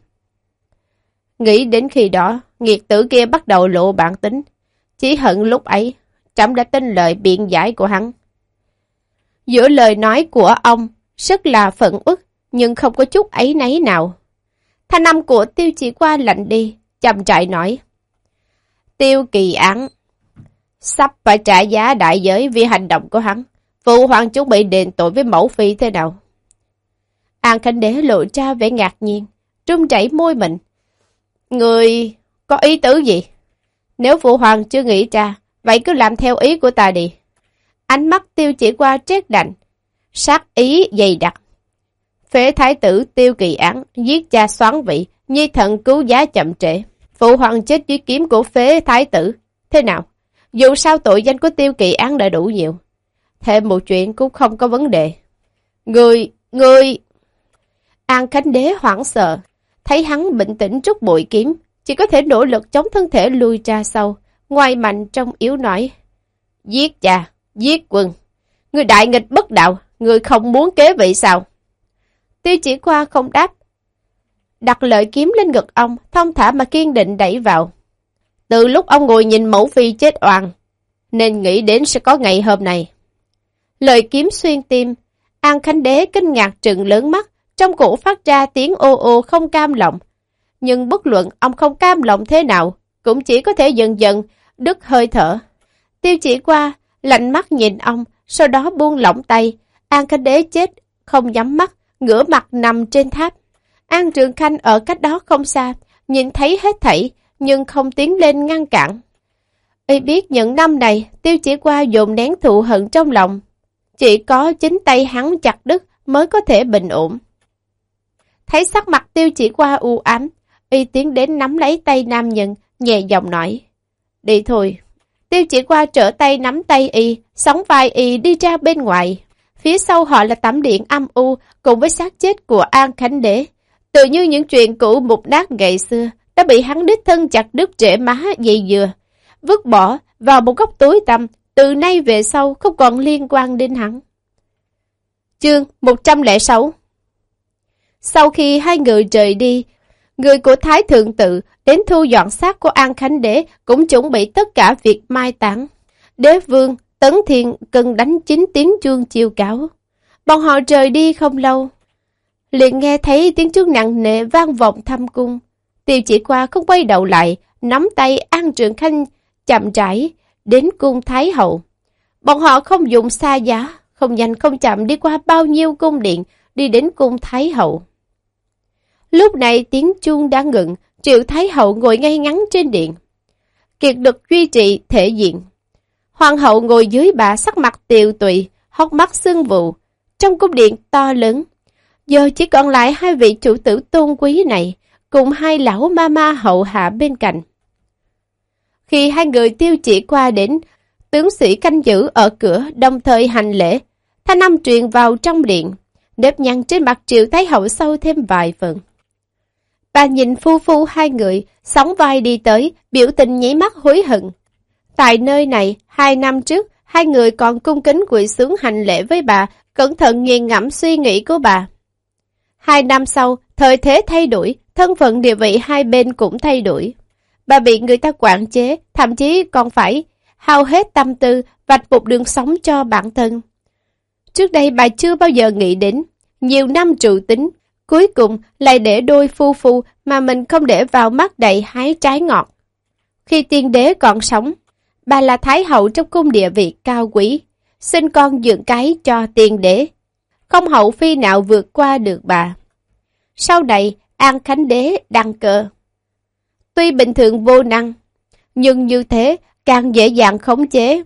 Nghĩ đến khi đó, nghiệt tử kia bắt đầu lộ bản tính. Chỉ hận lúc ấy, trẫm đã tin lời biện giải của hắn. Giữa lời nói của ông, rất là phẫn uất, nhưng không có chút áy náy nào. Thanh âm của Tiêu Chỉ Qua lạnh đi, chậm rãi nói. Tiêu Kỳ Án sắp phải trả giá đại giới vì hành động của hắn. Phụ hoàng chuẩn bị đền tội với mẫu phi thế nào? An Khánh Đế lộ ra vẻ ngạc nhiên, run rẩy môi mình. Người có ý tứ gì? Nếu phụ hoàng chưa nghĩ ra, vậy cứ làm theo ý của ta đi. Ánh mắt Tiêu Chỉ Qua trét đạnh, sát ý dày đặc. Phế thái tử Tiêu Kỳ Án giết cha Soán Vị, nhi thận cứu giá chậm trễ. Phụ hoàng chết dưới kiếm của phế thái tử. Thế nào? Dù sao tội danh của Tiêu Kỳ Án đã đủ nhiều. Thêm một chuyện cũng không có vấn đề. Người, người... An Khánh Đế hoảng sợ, thấy hắn bình tĩnh rút bội kiếm, chỉ có thể nỗ lực chống thân thể lui ra sau, ngoài mạnh trong yếu nói. Giết cha, giết quân. Người đại nghịch bất đạo, người không muốn kế vị sao? Tiêu Chỉ Qua không đáp, đặt lợi kiếm lên ngực ông, thông thả mà kiên định đẩy vào. Từ lúc ông ngồi nhìn mẫu phi chết oan, nên nghĩ đến sẽ có ngày hôm nay. Lời kiếm xuyên tim, An Khánh Đế kinh ngạc trừng lớn mắt, trong cổ phát ra tiếng ô ô không cam lòng. Nhưng bất luận ông không cam lòng thế nào, cũng chỉ có thể dần dần đứt hơi thở. Tiêu Chỉ Qua lạnh mắt nhìn ông, sau đó buông lỏng tay. An Khánh Đế chết, không nhắm mắt, ngửa mặt nằm trên tháp. An Trường Khanh ở cách đó không xa, nhìn thấy hết thảy, nhưng không tiến lên ngăn cản. Y biết những năm này, Tiêu Chỉ Qua dồn nén thù hận trong lòng. Chỉ có chính tay hắn chặt đứt mới có thể bình ổn. Thấy sắc mặt Tiêu Chỉ Qua u ám, Y tiến đến nắm lấy tay nam nhân, nhẹ giọng nói. Đi thôi. Tiêu Chỉ Qua trở tay nắm tay Y, sóng vai Y đi ra bên ngoài. Phía sau họ là tẩm điện âm u cùng với xác chết của An Khánh Đế. Tự như những chuyện cũ mục nát ngày xưa đã bị hắn đích thân chặt đứt rễ má dây dừa, vứt bỏ vào một góc tối tăm, từ nay về sau không còn liên quan đến hắn. Chương một trăm lẻ sáu. Sau khi hai người rời đi, người của Thái Thượng Tự đến thu dọn xác của An Khánh Đế cũng chuẩn bị tất cả việc mai táng. Đế vương Tấn Thiên cần đánh chính tiếng chuông chiêu cáo. Bọn họ rời đi không lâu, liền nghe thấy tiếng chuông nặng nề vang vọng thâm cung. Tiêu Chỉ Qua không quay đầu lại, nắm tay An Trường Khanh chậm rãi đến cung Thái Hậu. Bọn họ không dùng xa giá, không nhanh không chậm đi qua bao nhiêu cung điện, đi đến cung Thái Hậu. Lúc này tiếng chuông đã ngừng, Triệu Thái Hậu ngồi ngay ngắn trên điện, kiệt lực duy trì thể diện. Hoàng hậu ngồi dưới bà sắc mặt tiều tụy, hốc mắt sưng vụ. Trong cung điện to lớn, giờ chỉ còn lại hai vị chủ tử tôn quý này, cùng hai lão ma ma hậu hạ bên cạnh. Khi hai người Tiêu Chỉ Qua đến, tướng sĩ canh giữ ở cửa đồng thời hành lễ. Thanh âm truyền vào trong điện. nếp nhăn trên mặt Triệu Thái Hậu sâu thêm vài phần. Bà nhìn phu phu hai người, sóng vai đi tới, biểu tình nháy mắt hối hận. Tại nơi này, hai năm trước, hai người còn cung kính quỳ xuống hành lễ với bà, cẩn thận nghiền ngẫm suy nghĩ của bà. Hai năm sau, thời thế thay đổi, thân phận địa vị hai bên cũng thay đổi. Bà bị người ta quản chế, thậm chí còn phải hao hết tâm tư, vạch một đường sống cho bản thân. Trước đây bà chưa bao giờ nghĩ đến, nhiều năm trụ tính, cuối cùng lại để đôi phu phu mà mình không để vào mắt đầy hái trái ngọt. Khi tiên đế còn sống, bà là thái hậu trong cung địa vị cao quý, sinh con dưỡng cái cho tiên đế. Không hậu phi nào vượt qua được bà. Sau này, An Khánh đế đăng cơ. Tuy bình thường vô năng, nhưng như thế càng dễ dàng khống chế.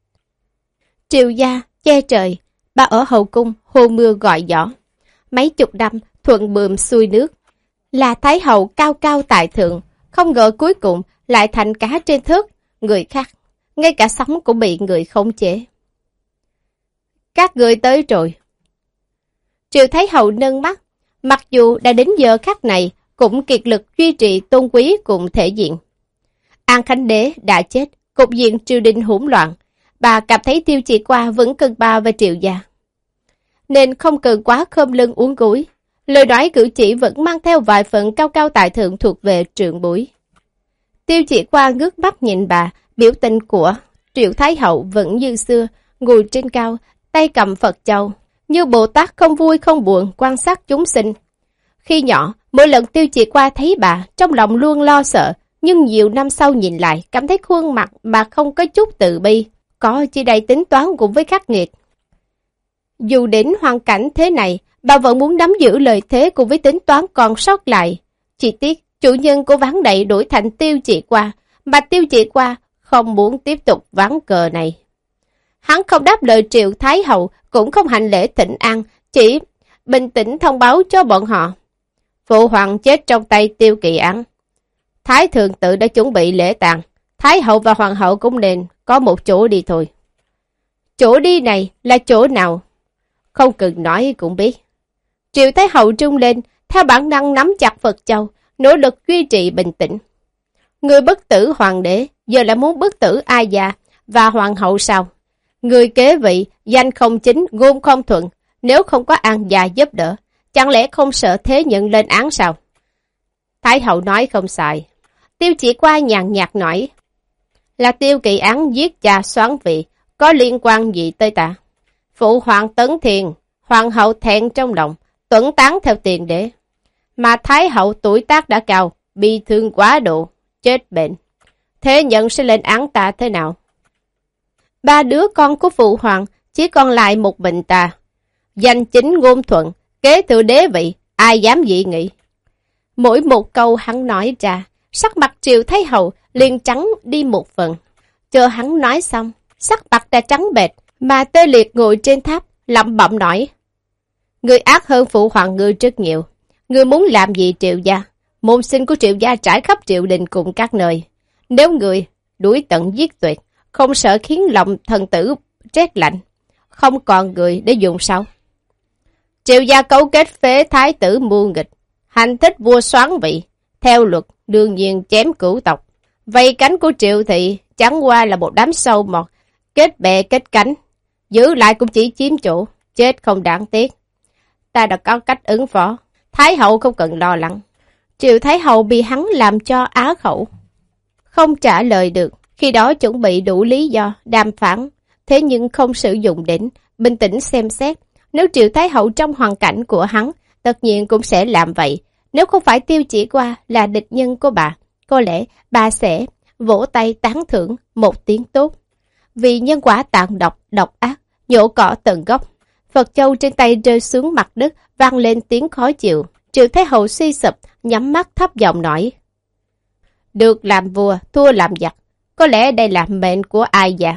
Triều gia, che trời, bà ở hậu cung, hô mưa gọi gió. Mấy chục năm, thuận buồm xuôi nước. Là thái hậu cao cao tại thượng, không ngờ cuối cùng lại thành cá trên thớt, người khác. Ngay cả sống cũng bị người khống chế. Các người tới rồi. Triệu Thái Hậu nâng mắt, mặc dù đã đến giờ khắc này, cũng kiệt lực duy trì tôn quý cùng thể diện. An Khánh đế đã chết, cục diện triều đình hỗn loạn, bà cảm thấy Tiêu Chỉ Qua vẫn cần bà và Triệu gia. Nên không cần quá khom lưng uốn gối, lời nói cử chỉ vẫn mang theo vài phần cao cao tại thượng thuộc về trượng bối. Tiêu Chỉ Qua ngước mắt nhìn bà, biểu tình của Triệu Thái Hậu vẫn như xưa, ngồi trên cao, tay cầm Phật châu, như Bồ Tát không vui không buồn quan sát chúng sinh. Khi nhỏ, mỗi lần Tiêu Chỉ Qua thấy bà, trong lòng luôn lo sợ, nhưng nhiều năm sau nhìn lại, cảm thấy khuôn mặt bà không có chút tự bi, có chỉ đầy tính toán cùng với khắc nghiệt. Dù đến hoàn cảnh thế này, bà vẫn muốn nắm giữ lời thế cùng với tính toán còn sót lại. Chỉ tiếc, chủ nhân của ván đậy đổi thành Tiêu Chỉ Qua, mà Tiêu Chỉ Qua không muốn tiếp tục ván cờ này. Hắn không đáp lời Triệu Thái Hậu, cũng không hành lễ thỉnh an, chỉ bình tĩnh thông báo cho bọn họ. Phụ hoàng chết trong tay Tiêu Kỳ Án. Thái thượng tự đã chuẩn bị lễ tang, Thái hậu và hoàng hậu cũng nên có một chỗ đi thôi. Chỗ đi này là chỗ nào? Không cần nói cũng biết. Triệu Thái Hậu trung lên, theo bản năng nắm chặt Phật châu, nỗ lực duy trì bình tĩnh. Người bất tử hoàng đế, giờ lại muốn bất tử ai già và hoàng hậu sao? Người kế vị, danh không chính, ngôn không thuận, nếu không có An già giúp đỡ, chẳng lẽ không sợ thế nhận lên án sao? Thái hậu nói không sai. Tiêu Chỉ Qua nhàn nhạt nói, là Tiêu Kỳ Án giết cha Soán Vị, có liên quan gì tới ta? Phụ hoàng tấn thiền, hoàng hậu thẹn trong lòng, tuẫn tán theo tiền đế. Mà Thái hậu tuổi tác đã cao, bị thương quá độ, chết bệnh. Thế nhận sẽ lên án ta thế nào? Ba đứa con của phụ hoàng, chỉ còn lại một mình ta. Danh chính ngôn thuận, kế thừa đế vị, ai dám dị nghị? Mỗi một câu hắn nói ra, sắc mặt Triệu Thái Hậu liền trắng đi một phần. Chờ hắn nói xong, sắc mặt đã trắng bệch, mà tê liệt ngồi trên tháp, lẩm bẩm nói. Người ác hơn phụ hoàng ngươi rất nhiều. Ngươi muốn làm gì Triệu gia? Môn sinh của Triệu gia trải khắp triều đình cùng các nơi. Nếu người đuổi tận giết tuyệt, không sợ khiến lòng thần tử rét lạnh, không còn người để dùng sao? Triệu gia cấu kết phế thái tử mưu nghịch, hành thích vua Soán Vị, theo luật đương nhiên chém cửu tộc. Vây cánh của Triệu thị chẳng qua là một đám sâu mọt, kết bè kết cánh, giữ lại cũng chỉ chiếm chỗ, chết không đáng tiếc. Ta đã có cách ứng phó, Thái hậu không cần lo lắng. Triệu Thái hậu bị hắn làm cho á khẩu, không trả lời được. Khi đó chuẩn bị đủ lý do đàm phán, thế nhưng không sử dụng đến, bình tĩnh xem xét. Nếu Triệu Thái hậu trong hoàn cảnh của hắn, tất nhiên cũng sẽ làm vậy. Nếu không phải Tiêu Chỉ Qua là địch nhân của bà, có lẽ bà sẽ vỗ tay tán thưởng một tiếng tốt. Vì nhân quả tàn độc, độc ác, nhổ cỏ tận gốc. Phật châu trên tay rơi xuống mặt đất, vang lên tiếng khó chịu. Triệu Thái hậu suy sụp, nhắm mắt thấp giọng nói. Được làm vua, thua làm giặc. Có lẽ đây là mệnh của ai già?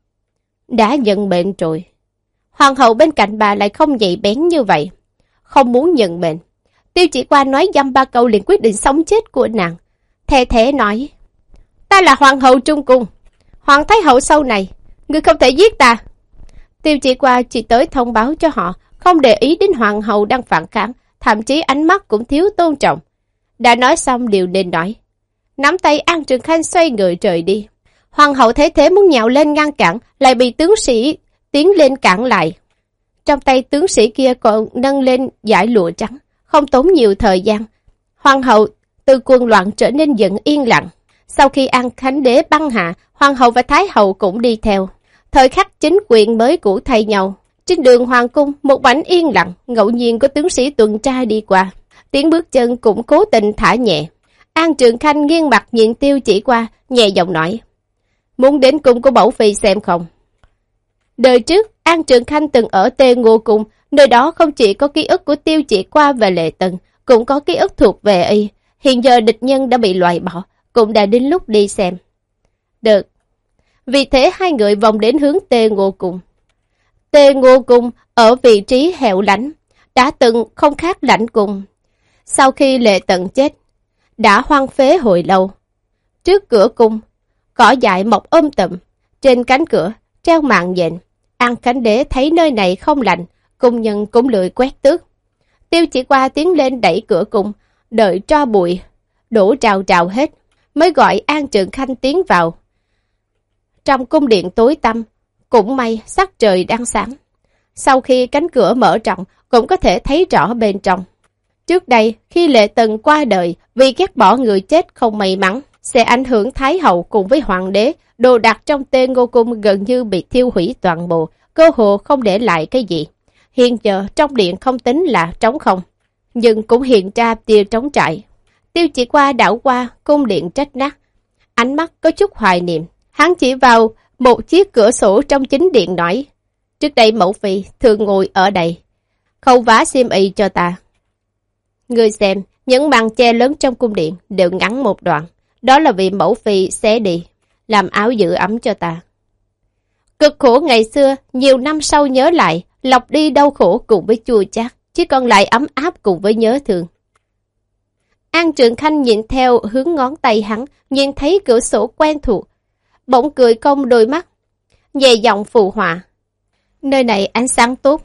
Đã nhận mệnh rồi. Hoàng hậu bên cạnh bà lại không nhạy bén như vậy. Không muốn nhận mệnh. Tiêu Chỉ Qua nói dăm ba câu liền quyết định sống chết của nàng. Thề thế nói. Ta là hoàng hậu trung cung. Hoàng thái hậu sau này, ngươi không thể giết ta. Tiêu Chỉ Qua chỉ tới thông báo cho họ, không để ý đến hoàng hậu đang phản kháng, thậm chí ánh mắt cũng thiếu tôn trọng. Đã nói xong điều nên nói. Nắm tay An Trường Khanh xoay người rời đi. Hoàng hậu thấy thế muốn nhào lên ngăn cản, lại bị tướng sĩ tiến lên cản lại. Trong tay tướng sĩ kia còn nâng lên dải lụa trắng, không tốn nhiều thời gian. Hoàng hậu từ cuồng loạn trở nên dần yên lặng. Sau khi An Khánh Đế băng hạ, Hoàng hậu và Thái hậu cũng đi theo. Thời khắc chính quyền mới cũ thay nhau. Trên đường Hoàng cung, một mảnh yên lặng, ngẫu nhiên có tướng sĩ tuần tra đi qua. Tiếng bước chân cũng cố tình thả nhẹ. An Trường Khanh nghiêng mặt nhìn Tiêu Chỉ Qua, nhẹ giọng nói. Muốn đến cung của Mẫu Phi xem không? Đời trước, An Trường Khanh từng ở Tê Ngô Cung, nơi đó không chỉ có ký ức của Tiêu Chỉ Qua và Lệ Tần, cũng có ký ức thuộc về y. Hiện giờ địch nhân đã bị loại bỏ, cũng đã đến lúc đi xem. Được. Vì thế hai người vòng đến hướng Tê Ngô Cung. Tê Ngô Cung ở vị trí hẻo lánh, đã từng không khác lãnh cung. Sau khi Lệ Tần chết, đã hoang phế hồi lâu. Trước cửa cung, cỏ dại mọc um tùm, trên cánh cửa treo mạng nhện. An Khánh Đế thấy nơi này không lạnh, cung nhân cũng lười quét tước. Tiêu Chỉ Qua tiến lên đẩy cửa cung, đợi tro bụi đổ trào trào hết, mới gọi An Trường Khanh tiến vào. Trong cung điện tối tăm, cũng may sắc trời đang sáng. Sau khi cánh cửa mở rộng, cũng có thể thấy rõ bên trong. Trước đây, khi Lệ Tần qua đời, vì ghét bỏ người chết không may mắn, sẽ ảnh hưởng Thái hậu cùng với Hoàng đế, đồ đạc trong Tê Ngô Cung gần như bị thiêu hủy toàn bộ, cơ hồ không để lại cái gì. Hiện giờ trong điện không tính là trống không, nhưng cũng hiện ra tia trống trải. Tiêu Chỉ Qua đảo qua cung điện trách nát, ánh mắt có chút hoài niệm. Hắn chỉ vào một chiếc cửa sổ trong chính điện nói, trước đây Mẫu Phi thường ngồi ở đây, khâu vá xiêm y cho ta. Ngươi xem, những màn che lớn trong cung điện đều ngắn một đoạn, đó là vì Mẫu Phi xé đi, làm áo giữ ấm cho ta. Cực khổ ngày xưa, nhiều năm sau nhớ lại, lọc đi đau khổ cùng với chua chát, chỉ còn lại ấm áp cùng với nhớ thương. An Trường Khanh nhìn theo hướng ngón tay hắn, nhìn thấy cửa sổ quen thuộc, bỗng cười cong đôi mắt, nhẹ giọng phụ họa. Nơi này ánh sáng tốt.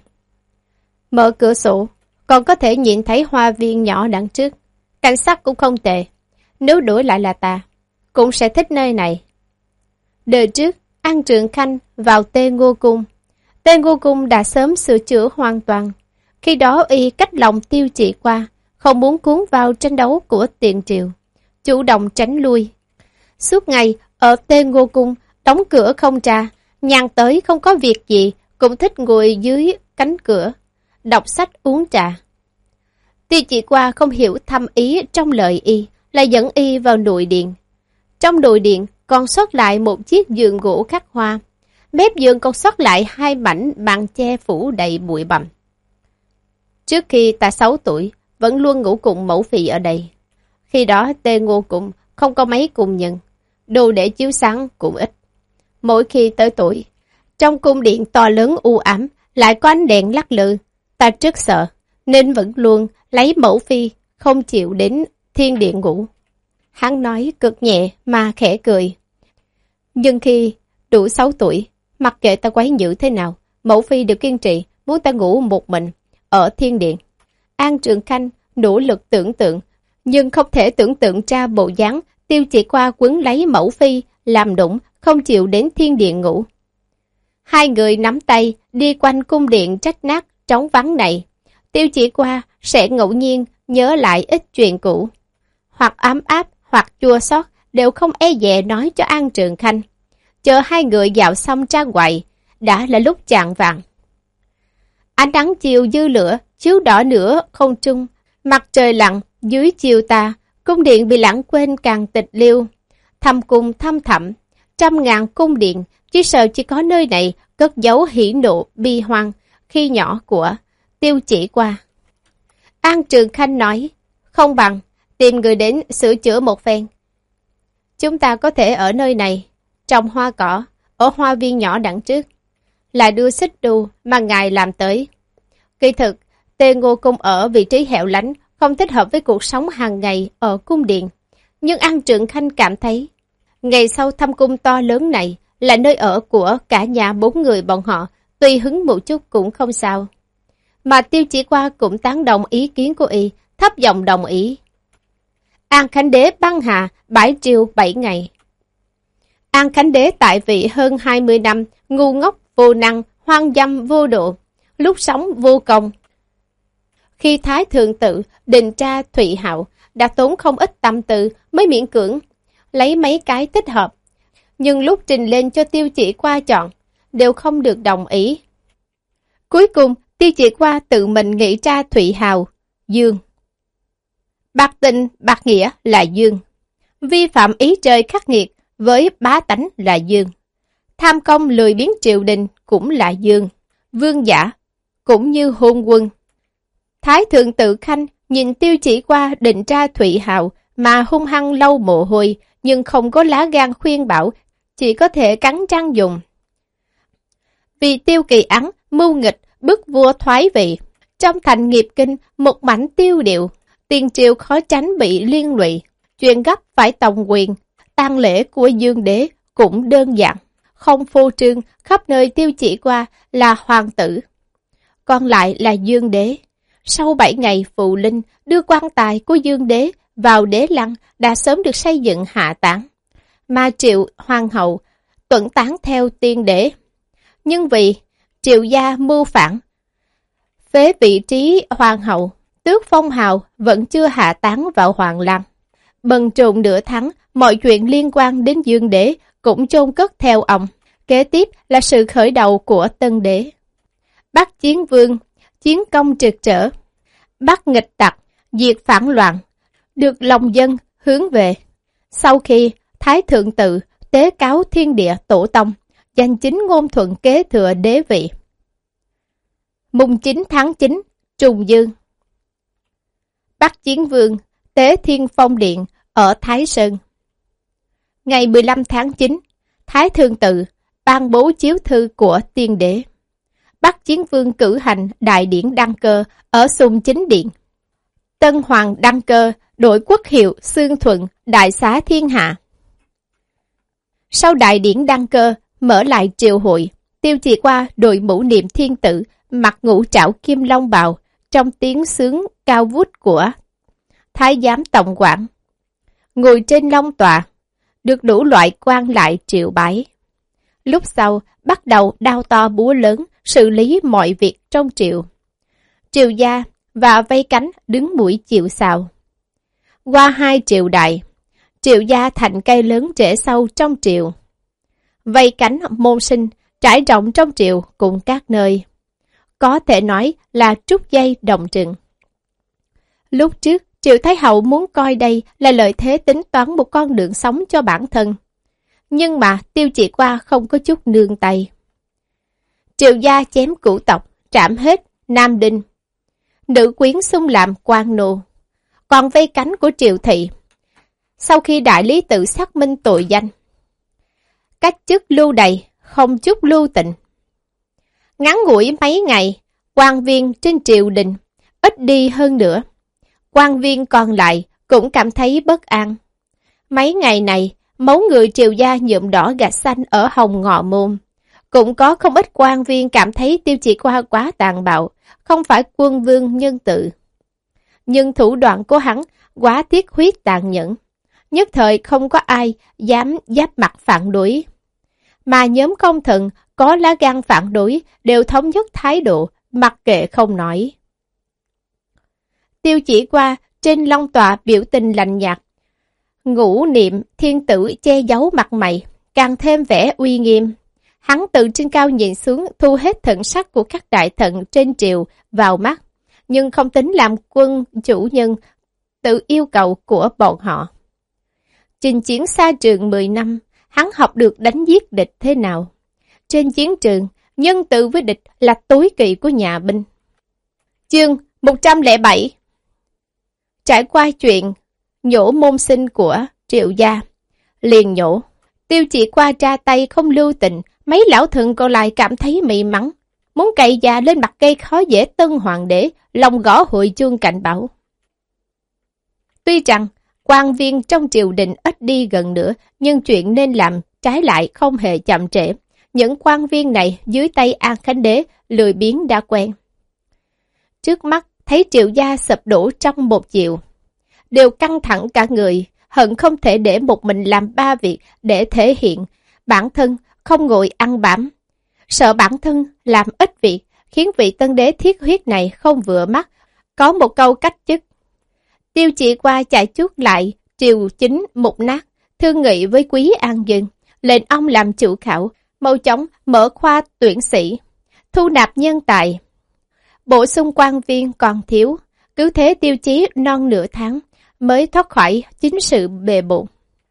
Mở cửa sổ, còn có thể nhìn thấy hoa viên nhỏ đằng trước. Cảnh sắc cũng không tệ. Nếu đổi lại là ta, cũng sẽ thích nơi này. Đời trước, An Trường Khanh vào Tê Ngô Cung. Tê Ngô Cung đã sớm sửa chữa hoàn toàn. Khi đó y cách lòng Tiêu Chỉ Qua, không muốn cuốn vào tranh đấu của tiền triều, chủ động tránh lui. Suốt ngày ở Tê Ngô Cung, đóng cửa không ra, nhàn tới không có việc gì, cũng thích ngồi dưới cánh cửa, đọc sách uống trà. Tiêu Chỉ Qua không hiểu thâm ý trong lời y, lại dẫn y vào nội điện. Trong nội điện còn sót lại một chiếc giường gỗ khắc hoa, mép giường còn sót lại hai mảnh màn che phủ đầy bụi bặm. Trước khi ta sáu tuổi, vẫn luôn ngủ cùng Mẫu Phi ở đây. Khi đó Tê Ngô Cung không có mấy cung nhân, đồ để chiếu sáng cũng ít. Mỗi khi tới tuổi, trong cung điện to lớn u ám, lại có ánh đèn lắc lư, ta rất sợ, nên vẫn luôn lấy Mẫu Phi, không chịu đến thiên điện ngủ. Hắn nói cực nhẹ mà khẽ cười. Nhưng khi đủ sáu tuổi, mặc kệ ta quấy nhiễu thế nào, Mẫu Phi đều kiên trì, muốn ta ngủ một mình, ở thiên điện. An Trường Khanh nỗ lực tưởng tượng, nhưng không thể tưởng tượng ra bộ dáng Tiêu Chỉ Qua quấn lấy Mẫu Phi, làm đụng, không chịu đến thiên điện ngủ. Hai người nắm tay, đi quanh cung điện trách nát, trống vắng này. Tiêu Chỉ Qua sẽ ngẫu nhiên nhớ lại ít chuyện cũ. Hoặc ấm áp, hoặc chua xót, đều không e dè nói cho An Trường Khanh. Chờ hai người dạo xong ra ngoài, đã là lúc chạng vạng. Ánh nắng chiều dư lửa, chiếu đỏ nửa không trung, mặt trời lặn, dưới chiều tà, cung điện bị lãng quên càng tịch liêu. Thâm cung thâm thẳm, trăm ngàn cung điện, chỉ sợ chỉ có nơi này cất giấu hỉ nộ bi hoang khi nhỏ của Tiêu Chỉ Qua. An Trường Khanh nói, không bằng tìm người đến sửa chữa một phen. Chúng ta có thể ở nơi này, trồng hoa cỏ, ở hoa viên nhỏ đằng trước, lại đưa xích đu mà ngài làm tới. Kỳ thực, Tê Ngô Cung ở vị trí hẻo lánh, không thích hợp với cuộc sống hàng ngày ở cung điện. Nhưng An Trường Khanh cảm thấy, ngày sau thâm cung to lớn này là nơi ở của cả nhà bốn người bọn họ, tùy hứng một chút cũng không sao. mà Tiêu Chỉ Qua cũng tán đồng ý kiến của y, thấp giọng đồng ý. An Khánh Đế băng hà, bãi triều bảy ngày. An Khánh Đế tại vị hơn hai mươi năm, ngu ngốc, vô năng, hoang dâm, vô độ, lúc sống vô công. Khi Thái Thượng Tự định tra Thụy Hạo, đã tốn không ít tâm tư mới miễn cưỡng lấy mấy cái thích hợp. Nhưng lúc trình lên cho Tiêu Chỉ Qua chọn, đều không được đồng ý. Cuối cùng, Tiêu Chỉ Qua tự mình nghĩ ra Thụy Hào, Dương. Bạc tình, bạc nghĩa là Dương. Vi phạm ý trời khắc nghiệt với bá tánh là Dương. Tham công lười biếng triều đình cũng là Dương. Vương giả cũng như hôn quân. Thái Thượng Tự Khanh nhìn Tiêu Chỉ Qua định ra Thụy Hào mà hung hăng lau mồ hôi, nhưng không có lá gan khuyên bảo, chỉ có thể cắn răng dùng. Vì Tiêu Kỳ Ắng mưu nghịch bức vua thoái vị, trong thành nghiệp kinh một mảnh tiêu điệu, tiền triều khó tránh bị liên lụy, chuyện gấp phải tòng quyền, tang lễ của Dương Đế cũng đơn giản, không phô trương, khắp nơi Tiêu Chỉ Qua là hoàng tử, còn lại là Dương Đế. Sau bảy ngày phụ linh đưa quan tài của Dương Đế vào đế lăng đã sớm được xây dựng hạ táng, mà Triệu Hoàng hậu tuẫn táng theo tiên đế. Nhưng vì Triệu gia mưu phản, phế vị trí hoàng hậu, tước phong hào vẫn chưa hạ táng vào hoàng lăng. Bần trộn nửa tháng, mọi chuyện liên quan đến Dương Đế cũng chôn cất theo ông. Kế tiếp là sự khởi đầu của Tân Đế. Bắc Chiến Vương, chiến công trực trở, bắt nghịch tặc, diệt phản loạn, được lòng dân hướng về. Sau khi Thái Thượng Tự tế cáo thiên địa tổ tông, giành chính ngôn thuận kế thừa đế vị. Mùng chín tháng chín, Trùng Dương. Bắc Chiến Vương tế Thiên Phong Điện ở Thái Sơn. Ngày mười lăm tháng chín, Thái Thượng Tự ban bố chiếu thư của tiên đế. Bắc Chiến Vương cử hành đại điển đăng cơ ở Sùng Chính Điện. Tân Hoàng đăng cơ đổi quốc hiệu xương thuận đại xá thiên hạ. Sau đại điển đăng cơ, mở lại triều hội, Tiêu Chỉ Qua đội mũ niệm thiên tử, mặc ngũ trảo kim long bào, trong tiếng sướng cao vút của Thái giám tổng quản. Ngồi trên long tọa, được đủ loại quan lại triệu bái. Lúc sau, bắt đầu đao to búa lớn, xử lý mọi việc trong triều. Triều gia và vây cánh đứng mũi chịu sào. Qua hai triều đại, triều gia thành cây lớn rễ sâu trong triều. Vây cánh môn sinh trải rộng trong triều cùng các nơi. Có thể nói là trút dây đồng trừng. Lúc trước, Triệu Thái Hậu muốn coi đây là lợi thế tính toán một con đường sống cho bản thân. Nhưng mà Tiêu Chỉ Qua không có chút nương tay. Triệu gia chém cửu tộc, trảm hết nam đinh. Nữ quyến xung làm quan nô. Còn vây cánh của Triệu Thị, sau khi đại lý tự xác minh tội danh, cách chức lưu đày, không chút lưu tình. Ngắn ngủi mấy ngày, quan viên trên triều đình ít đi hơn nữa. Quan viên còn lại cũng cảm thấy bất an. Mấy ngày này, máu người Triều gia nhuộm đỏ gạch xanh ở hồng ngọ môn. Cũng có không ít quan viên cảm thấy Tiêu Chỉ Qua quá tàn bạo, không phải quân vương nhân tự. Nhưng thủ đoạn của hắn quá thiết huyết tàn nhẫn. Nhất thời không có ai dám giáp mặt phản đối. Mà nhóm công thần có lá gan phản đối đều thống nhất thái độ, mặc kệ không nói. Tiêu Chỉ Qua trên long tọa biểu tình lạnh nhạt. Ngũ niệm thiên tử che giấu mặt mày, càng thêm vẻ uy nghiêm. Hắn từ trên cao nhìn xuống thu hết thần sắc của các đại thần trên triều vào mắt, nhưng không tính làm quân chủ nhân tự yêu cầu của bọn họ. Chinh chiến xa trường mười năm, hắn học được đánh giết địch thế nào. Trên chiến trường, nhân từ với địch là tối kỵ của nhà binh. Chương một trăm lẻ bảy. Trải qua chuyện nhổ môn sinh của Triệu gia, liền nhổ. Tiêu Chỉ Qua ra tay không lưu tình, mấy lão thần còn lại cảm thấy mị mắng, muốn cày già lên mặt cây khó dễ tân hoàng đế, lòng gõ hội chuông cảnh báo. Tuy rằng quan viên trong triều đình ít đi gần nữa, nhưng chuyện nên làm trái lại không hề chậm trễ. Những quan viên này dưới tay An Khánh Đế lười biếng đã quen. trước mắt thấy Triệu gia sụp đổ trong một chiều. Đều căng thẳng cả người, hận không thể để một mình làm ba việc để thể hiện bản thân không ngồi ăn bám. Sợ bản thân làm ít việc, khiến vị tân đế thiết huyết này không vừa mắt, có một câu cách chức. Tiêu Chỉ Qua chạy chút lại, triều chính mục nát, thương nghị với Quý An Dương, lệnh ông làm chủ khảo, mau chóng mở khoa tuyển sĩ, thu nạp nhân tài. Bổ sung quan viên còn thiếu, cứ thế Tiêu Chí non nửa tháng mới thoát khỏi chính sự bề bộn.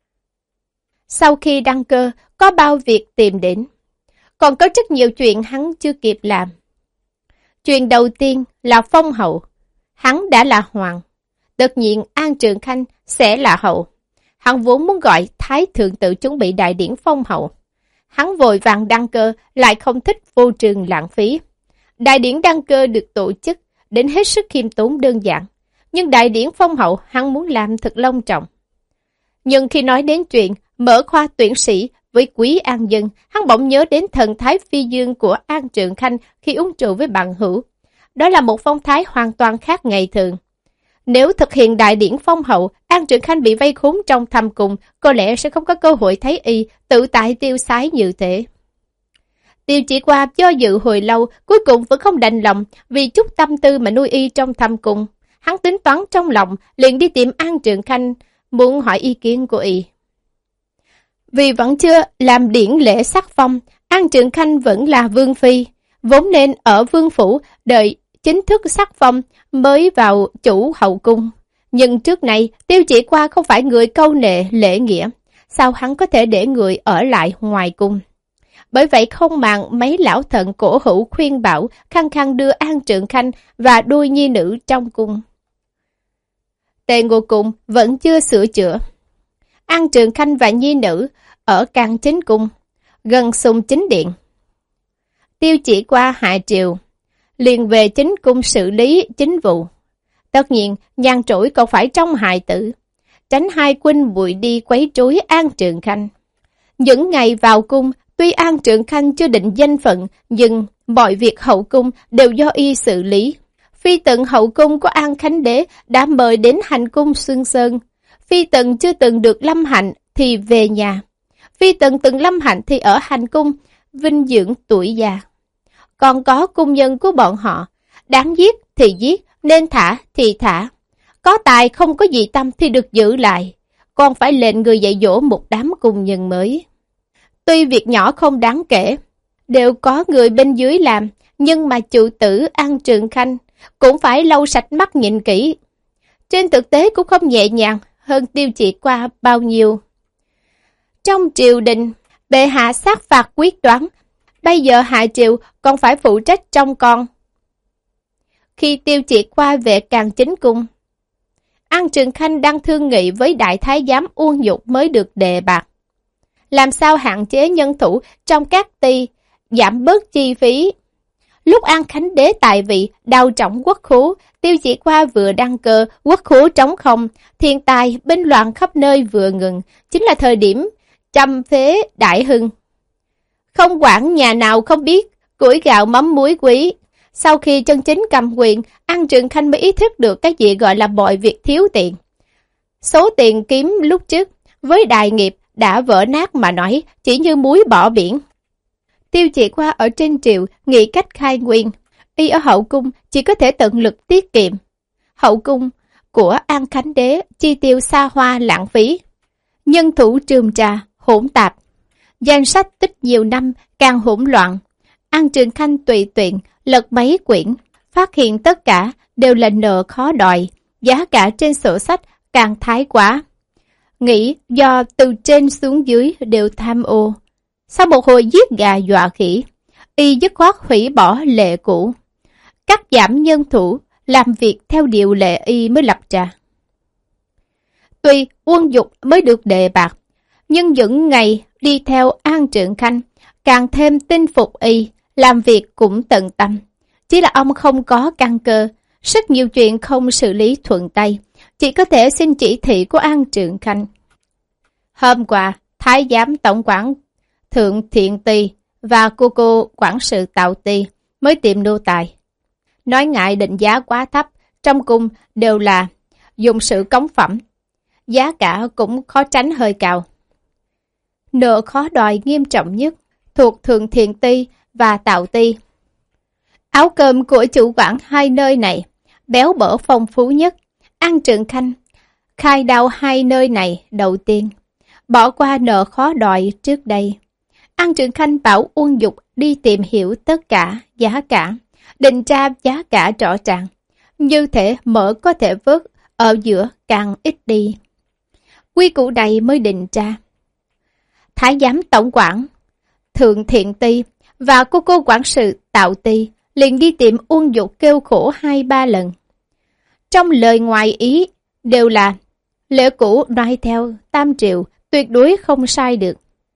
Sau khi đăng cơ, có bao việc tìm đến, còn có rất nhiều chuyện hắn chưa kịp làm. Chuyện đầu tiên là phong hậu, hắn đã là hoàng, tất nhiên An Trường Khanh sẽ là hậu. Hắn vốn muốn gọi Thái Thượng Tự chuẩn bị đại điển phong hậu. Hắn vội vàng đăng cơ, lại không thích vô trường lãng phí. Đại điển đăng cơ được tổ chức đến hết sức khiêm tốn đơn giản, nhưng đại điển phong hậu hắn muốn làm thật long trọng. Nhưng khi nói đến chuyện mở khoa tuyển sĩ với Quý An Dân, hắn bỗng nhớ đến thần thái phi dương của An Trường Khanh khi uống rượu với bạn hữu. Đó là một phong thái hoàn toàn khác ngày thường. Nếu thực hiện đại điển phong hậu, An Trường Khanh bị vây khốn trong thâm cung, có lẽ sẽ không có cơ hội thấy y tự tại tiêu sái như thế. Tiêu Chỉ Qua do dự hồi lâu, cuối cùng vẫn không đành lòng vì chút tâm tư mà nuôi y trong thâm cung. Hắn tính toán trong lòng, liền đi tìm An Trường Khanh, muốn hỏi ý kiến của y. Vì vẫn chưa làm điển lễ sắc phong, An Trường Khanh vẫn là vương phi, vốn nên ở vương phủ đợi chính thức sắc phong mới vào chủ hậu cung. Nhưng trước này, Tiêu Chỉ Qua không phải người câu nệ lễ nghĩa, sao hắn có thể để người ở lại ngoài cung? Bởi vậy không màng mấy lão thần cổ hữu khuyên bảo, khăng khăng đưa An Trường Khanh và đôi nhi nữ trong cung. Tề Ngô Cung vẫn chưa sửa chữa. An Trường Khanh và nhi nữ ở Càn Chính Cung, gần Sùng Chính Điện. Tiêu Chỉ Qua hạ triều, liền về chính cung xử lý chính vụ. Tất nhiên, nhàn trỗi còn phải trông hài tử, tránh hai huynh muội đi quấy rối An Trường Khanh. Những ngày vào cung, tuy An Trường Khanh chưa định danh phận, nhưng mọi việc hậu cung đều do y xử lý. Phi tần hậu cung của An Khánh Đế đã mời đến hành cung Xuân Sơn. Phi tần chưa từng được lâm hạnh thì về nhà. Phi tần từng lâm hạnh thì ở hành cung, vinh dưỡng tuổi già. Còn có cung nhân của bọn họ, đáng giết thì giết, nên thả thì thả. Có tài không có gì tâm thì được giữ lại, còn phải lệnh người dạy dỗ một đám cung nhân mới. Tuy việc nhỏ không đáng kể, đều có người bên dưới làm, nhưng mà chủ tử An Trường Khanh cũng phải lau sạch mắt nhìn kỹ. Trên thực tế cũng không nhẹ nhàng hơn Tiêu Chỉ Qua bao nhiêu. Trong triều đình, bệ hạ sát phạt quyết đoán, bây giờ hạ triều còn phải phụ trách trông con. Khi Tiêu Chỉ Qua về Càn Chính Cung, An Trường Khanh đang thương nghị với đại thái giám Uông Dục mới được đề bạt. Làm sao hạn chế nhân thủ trong các ty, giảm bớt chi phí. Lúc An Khánh Đế tại vị, đào trọng quốc khố, Tiêu Chỉ Qua vừa đăng cơ, quốc khố trống không, thiên tai, binh loạn khắp nơi vừa ngừng, chính là thời điểm trăm phế đại hưng. Không quản nhà nào không biết, củi gạo mắm muối quý. Sau khi chân chính cầm quyền, An Trường Khanh mới ý thức được cái gì gọi là mọi việc thiếu tiền. Số tiền kiếm lúc trước, với đại nghiệp đã vỡ nát mà nói, chỉ như muối bỏ biển. Tiêu Chỉ Qua ở trên triều, nghĩ cách khai nguyên. Y ở hậu cung chỉ có thể tận lực tiết kiệm. Hậu cung của An Khánh Đế chi tiêu xa hoa lãng phí. Nhân thủ trườm trà, hỗn tạp. Danh sách tích nhiều năm càng hỗn loạn. An Trường Khanh tùy tiện lật mấy quyển, phát hiện tất cả đều là nợ khó đòi, giá cả trên sổ sách càng thái quá. Nghĩ do từ trên xuống dưới đều tham ô. Sau một hồi giết gà dọa khỉ, y dứt khoát hủy bỏ lệ cũ, cắt giảm nhân thủ, làm việc theo điều lệ y mới lập ra. Tuy Uông Dục mới được đề bạt, nhưng những ngày đi theo An Trường Khanh càng thêm tin phục y, làm việc cũng tận tâm. Chỉ là ông không có căn cơ, rất nhiều chuyện không xử lý thuận tay, chỉ có thể xin chỉ thị của An Trường Khanh. Hôm qua, Thái giám tổng quản Thượng Thiện Tỳ và cô cô quản sự Tạo Tỳ mới tìm nô tài. nói ngại định giá quá thấp, trong cung đều là dùng sự cống phẩm, giá cả cũng khó tránh hơi cao. Nợ khó đòi nghiêm trọng nhất thuộc Thượng Thiện Ty và Tạo Ty. Áo cơm của chủ quản hai nơi này béo bở phong phú nhất. An Trượng Khanh khai đao hai nơi này đầu tiên, bỏ qua nợ khó đòi trước đây. An Trượng Khanh bảo Uông Dục đi tìm hiểu tất cả giá cả, định tra giá cả rõ ràng, như thể mỡ có thể vớt ở giữa càng ít đi. Quy củ này mới định ra. Thái giám tổng quản Thượng Thiện Ty và cô cô quản sự Tạo Ty liền đi tìm Uông Dục kêu khổ hai ba lần. Trong lời ngoài ý đều là lễ cũ nói theo tam triệu, tuyệt đối không sai được.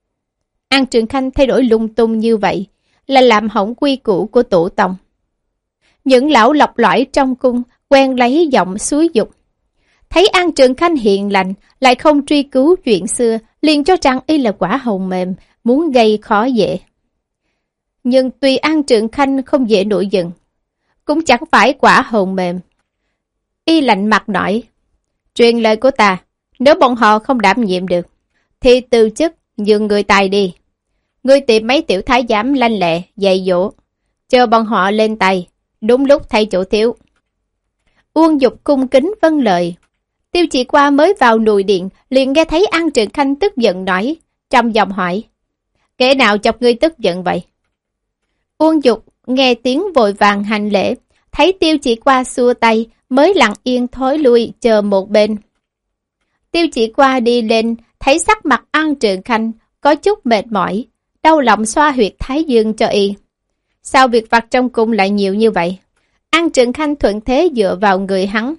An Trượng Khanh thay đổi lung tung như vậy là làm hỏng quy củ của tổ tông. Những lão lọc lõi trong cung quen lấy giọng xúi dục. Thấy An Trượng Khanh hiền lành, lại không truy cứu chuyện xưa, liền cho rằng y là quả hồng mềm, muốn gây khó dễ. Nhưng tuy An Trượng Khanh không dễ nổi giận, cũng chẳng phải quả hồng mềm. Y lạnh mặt nói, truyền lời của ta, nếu bọn họ không đảm nhiệm được, thì từ chức nhường người tài đi. Ngươi tìm mấy tiểu thái giám lanh lẹ, dạy dỗ, chờ bọn họ lên tay, đúng lúc thay chỗ thiếu. Uông Dục cung kính vâng lời. Tiêu Chỉ Qua mới vào nùi điện, liền nghe thấy An Trượng Khanh tức giận nói, trong giọng hỏi, kẻ nào chọc ngươi tức giận vậy? Uông Dục nghe tiếng vội vàng hành lễ, thấy Tiêu Chỉ Qua xua tay, mới lặng yên thối lui chờ một bên. Tiêu Chỉ Qua đi lên, thấy sắc mặt An Trượng Khanh có chút mệt mỏi, đau lòng xoa huyệt thái dương cho y. Sao việc vặt trong cung lại nhiều như vậy? An Trượng Khanh thuận thế dựa vào người hắn,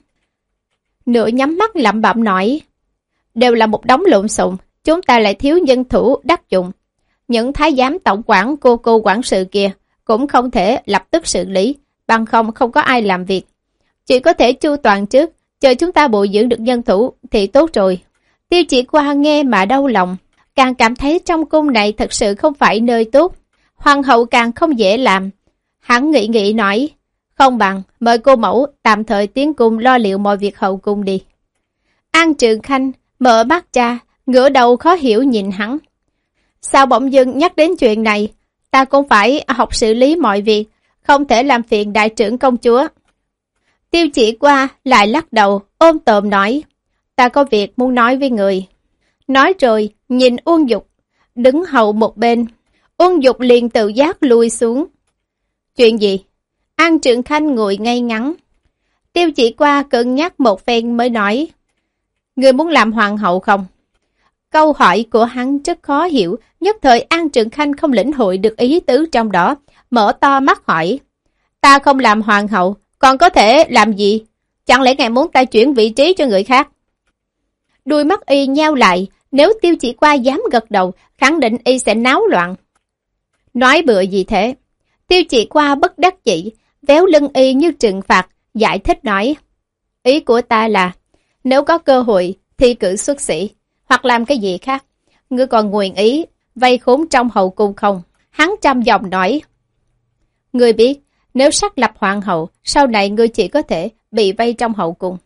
nửa nhắm mắt lẩm bẩm nói, đều là một đống lộn xộn, chúng ta lại thiếu nhân thủ đắc dụng. Những thái giám tổng quản cô cô quản sự kia cũng không thể lập tức xử lý, bằng không không có ai làm việc. Chỉ có thể chu toàn trước, chờ chúng ta bồi dưỡng được nhân thủ thì tốt rồi. Tiêu Chỉ Qua nghe mà đau lòng, càng cảm thấy trong cung này thật sự không phải nơi tốt. Hoàng hậu càng không dễ làm. Hắn nghĩ nghĩ nói, không bằng mời cô mẫu tạm thời tiến cung lo liệu mọi việc hậu cung đi. An Trượng Khanh mở mắt ra, ngửa đầu khó hiểu nhìn hắn. Sao bỗng dưng nhắc đến chuyện này? Ta cũng phải học xử lý mọi việc, không thể làm phiền đại trưởng công chúa. Tiêu Chỉ Qua lại lắc đầu, ôm tồm nói, ta có việc muốn nói với người. Nói rồi, nhìn Uông Dục, đứng hầu một bên. Uông Dục liền tự giác lui xuống. Chuyện gì? An Trượng Khanh ngồi ngay ngắn. Tiêu Chỉ Qua cân nhắc một phen mới nói, người muốn làm hoàng hậu không? Câu hỏi của hắn rất khó hiểu, nhất thời An Trượng Khanh không lĩnh hội được ý tứ trong đó, mở to mắt hỏi, ta không làm hoàng hậu, còn có thể làm gì? Chẳng lẽ ngài muốn ta chuyển vị trí cho người khác? Đuôi mắt y nheo lại, nếu Tiêu Chỉ Qua dám gật đầu, khẳng định y sẽ náo loạn. Nói bựa gì thế? Tiêu Chỉ Qua bất đắc dĩ, véo lưng y như trừng phạt, giải thích nói, ý của ta là, nếu có cơ hội thì cử xuất sĩ, hoặc làm cái gì khác, ngươi còn nguyện ý vây khốn trong hậu cung không? Hắn trăm giọng nói, ngươi biết, nếu xác lập hoàng hậu, sau này ngươi chỉ có thể bị vây trong hậu cung.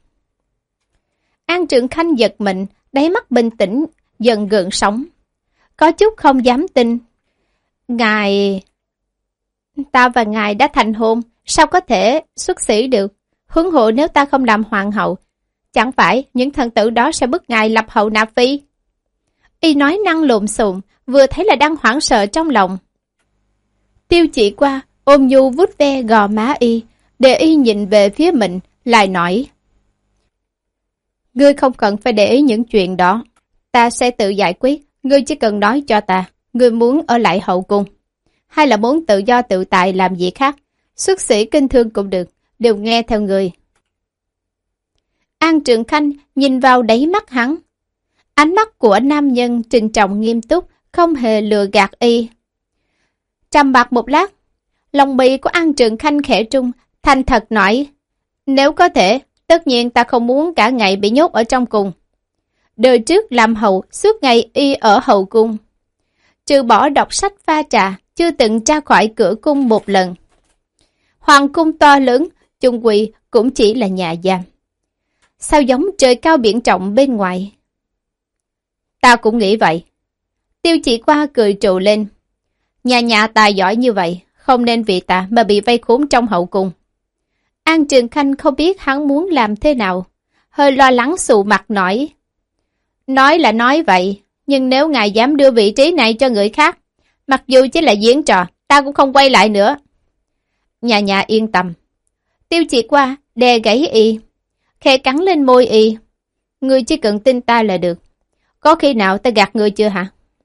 An Trượng Khanh giật mình, đáy mắt bình tĩnh, dần gợn sóng. Có chút không dám tin. Ngài... Ta và ngài đã thành hôn, sao có thể xuất sĩ được? Huống hộ nếu ta không làm hoàng hậu, chẳng phải những thần tử đó sẽ bức ngài lập hậu nạp phi? Y nói năng lộn xộn, vừa thấy là đang hoảng sợ trong lòng. Tiêu Chỉ Qua ôm nhu vuốt ve gò má y, để y nhìn về phía mình, lại nói, ngươi không cần phải để ý những chuyện đó, ta sẽ tự giải quyết, ngươi chỉ cần nói cho ta, ngươi muốn ở lại hậu cung, hay là muốn tự do tự tại làm gì khác, xuất sĩ kinh thương cũng được, đều nghe theo ngươi. An Trượng Khanh nhìn vào đáy mắt hắn, ánh mắt của nam nhân trịnh trọng nghiêm túc, không hề lừa gạt y. Trầm mặc một lát, lòng bì của An Trượng Khanh khẽ trung, thành thật nói, nếu có thể, tất nhiên ta không muốn cả ngày bị nhốt ở trong cung. Đời trước làm hậu, suốt ngày y ở hậu cung. Trừ bỏ đọc sách pha trà, chưa từng ra khỏi cửa cung một lần. Hoàng cung to lớn, chung quy cũng chỉ là nhà giam. Sao giống trời cao biển rộng bên ngoài? Ta cũng nghĩ vậy. Tiêu Chỉ Qua cười trừ lên. Nhà nhà tài giỏi như vậy, không nên vì ta mà bị vây khốn trong hậu cung. An Trường Khanh không biết hắn muốn làm thế nào, hơi lo lắng xù mặt nói. Nói là nói vậy, nhưng nếu ngài dám đưa vị trí này cho người khác, mặc dù chỉ là diễn trò, ta cũng không quay lại nữa. Nhà nhà yên tâm. Tiêu Chỉ Qua đè gãy y, khẽ cắn lên môi y. Ngươi chỉ cần tin ta là được. Có khi nào ta gạt ngươi chưa hả?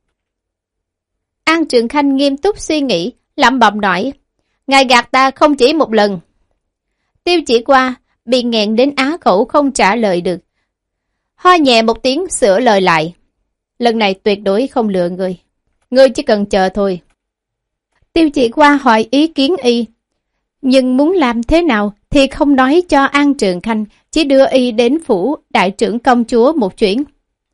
An Trường Khanh nghiêm túc suy nghĩ, lẩm bẩm nói. Ngài gạt ta không chỉ một lần. Tiêu Chỉ Qua bị nghẹn đến á khẩu không trả lời được. Ho nhẹ một tiếng sửa lời lại. Lần này tuyệt đối không lừa ngươi. Ngươi chỉ cần chờ thôi. Tiêu Chỉ Qua hỏi ý kiến y. Nhưng muốn làm thế nào thì không nói cho An Trường Khanh, chỉ đưa y đến phủ đại trưởng công chúa một chuyến.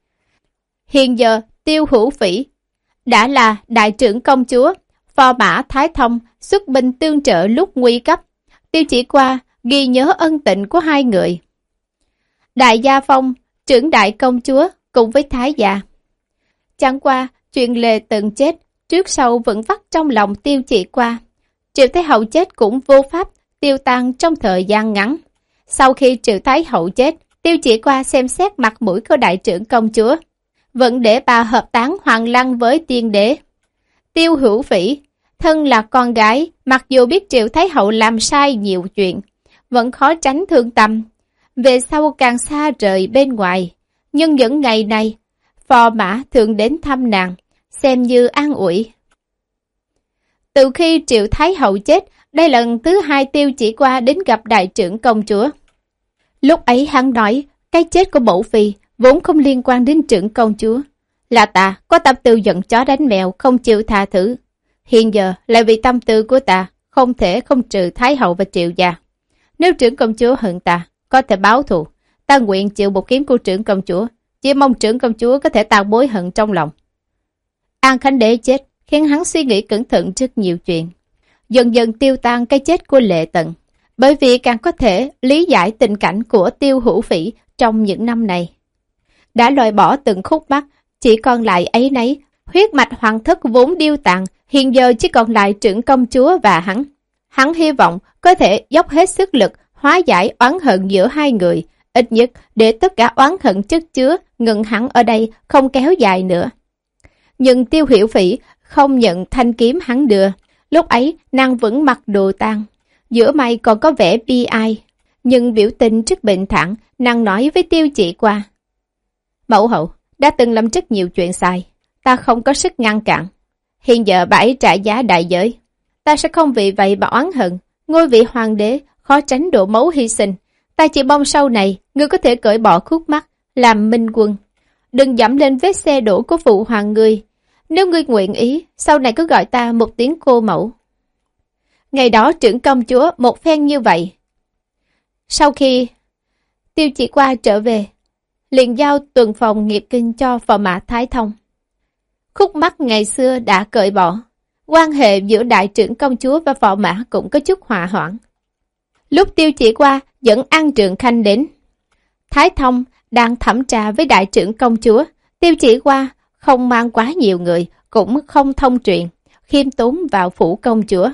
Hiện giờ Tiêu Hữu Phỉ đã là đại trưởng công chúa, phò mã Thái Thông xuất binh tương trợ lúc nguy cấp. Tiêu Chỉ Qua ghi nhớ ân tình của hai người. Đại Gia Phong, trưởng đại công chúa cùng với Thái Gia. Chẳng qua chuyện Lê từng chết, trước sau vẫn vắt trong lòng Tiêu Chỉ Qua. Triệu Thái Hậu chết cũng vô pháp tiêu tan trong thời gian ngắn. Sau khi Triệu Thái Hậu chết, Tiêu Chỉ Qua xem xét mặt mũi của đại trưởng công chúa, vẫn để bà hợp tán Hoàng Lăng với tiên đế. Tiêu Hữu Phỉ, thân là con gái, mặc dù biết Triệu Thái Hậu làm sai nhiều chuyện, vẫn khó tránh thương tâm. Về sau càng xa rời bên ngoài, nhưng những ngày này, phò mã thường đến thăm nàng, xem như an ủi. Từ khi Triệu Thái Hậu chết, đây lần thứ hai Tiêu Chỉ Qua đến gặp đại trưởng công chúa. Lúc ấy hắn nói, cái chết của mẫu phi vốn không liên quan đến trưởng công chúa. Là ta có tâm tư giận chó đánh mèo, không chịu tha thứ. Hiện giờ lại vì tâm tư của ta, không thể không trừ Thái Hậu và Triệu gia. Nếu trưởng công chúa hận ta, có thể báo thù. Ta nguyện chịu một kiếm của trưởng công chúa, chỉ mong trưởng công chúa có thể tan mối hận trong lòng. An Khánh Đế chết khiến hắn suy nghĩ cẩn thận rất nhiều chuyện. Dần dần tiêu tan cái chết của Lệ Tận, bởi vì càng có thể lý giải tình cảnh của Tiêu Hữu Phỉ trong những năm này. Đã loại bỏ từng khúc mắc, chỉ còn lại ấy nấy, huyết mạch hoàng thất vốn điêu tàn, hiện giờ chỉ còn lại trưởng công chúa và hắn. Hắn hy vọng có thể dốc hết sức lực hóa giải oán hận giữa hai người, ít nhất để tất cả oán hận chất chứa ngừng hắn ở đây không kéo dài nữa. Nhưng Tiêu Hiểu Phỉ không nhận thanh kiếm hắn đưa. Lúc ấy nàng vẫn mặc đồ tang, giữa mày còn có vẻ bi ai, nhưng biểu tình rất bình thản. Nàng nói với Tiêu Chỉ Qua: Mẫu hậu đã từng làm rất nhiều chuyện sai, ta không có sức ngăn cản. Hiện giờ bà ấy trả giá đại giới, ta sẽ không vì vậy mà oán hận. Ngôi vị hoàng đế khó tránh đổ máu hy sinh, ta chỉ mong sau này ngươi có thể cởi bỏ khúc mắc, làm minh quân, đừng dẫm lên vết xe đổ của phụ hoàng ngươi. Nếu ngươi nguyện ý, sau này cứ gọi ta một tiếng cô mẫu. Ngày đó trưởng công chúa một phen như vậy. Sau khi Tiêu Chỉ Qua trở về, liền giao tuần phòng nghiệp kinh cho phò mã Thái Thông. Khúc mắc ngày xưa đã cởi bỏ, quan hệ giữa đại trưởng công chúa và phò mã cũng có chút hòa hoãn. Lúc Tiêu Chỉ Qua dẫn An Trường Khanh đến, Thái Thông đang thẩm trà với đại trưởng công chúa. Tiêu Chỉ Qua không mang quá nhiều người, cũng không thông truyền, khiêm tốn vào phủ công chúa.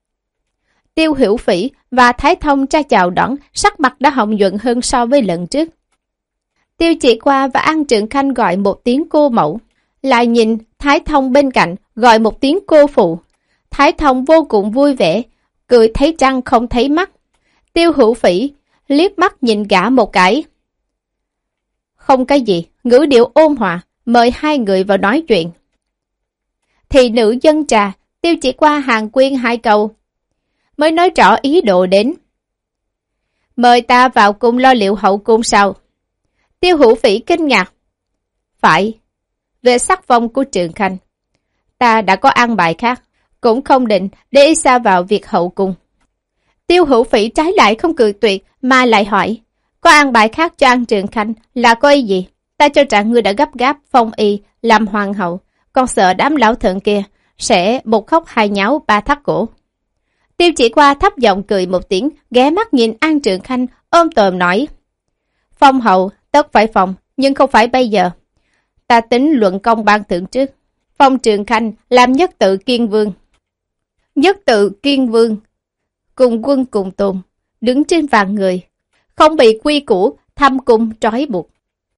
Tiêu Hiểu Phỉ và Thái Thông ra chào đón, sắc mặt đã hồng nhuận hơn so với lần trước. Tiêu Chỉ Qua và An Trường Khanh gọi một tiếng cô mẫu, lại nhìn Thái Thông bên cạnh gọi một tiếng cô phụ. Thái Thông vô cùng vui vẻ, cười thấy răng không thấy mắt. Tiêu Hữu Phỉ liếc mắt nhìn gã một cái. Không cái gì, ngữ điệu ôn hòa, mời hai người vào nói chuyện. Thì nữ dân trà, Tiêu Chỉ Qua hàng quyên hai câu, mới nói rõ ý đồ đến. Mời ta vào cung lo liệu hậu cung sao? Tiêu Hữu Phỉ kinh ngạc. Phải, về sắc phong của Trường Khanh, ta đã có an bài khác, cũng không định để ý xa vào việc hậu cung. Tiêu Hữu Phỉ trái lại không cười tuyệt mà lại hỏi, có an bài khác cho An Trường Khanh là có ý gì? Ta cho rằng ngươi đã gấp gáp phong y làm hoàng hậu, còn sợ đám lão thượng kia sẽ một khóc hai nháo ba thắt cổ. Tiêu Chỉ Qua thấp giọng cười một tiếng, ghé mắt nhìn An Trường Khanh, ôm tồm nói. Phong hậu, tất phải phòng, nhưng không phải bây giờ. Ta tính luận công ban thưởng trước. Phong Trường Khanh làm nhất tự kiên vương. Nhất tự kiên vương, cùng quân cùng tồn, đứng trên vạn người, không bị quy củ thâm cung trói buộc.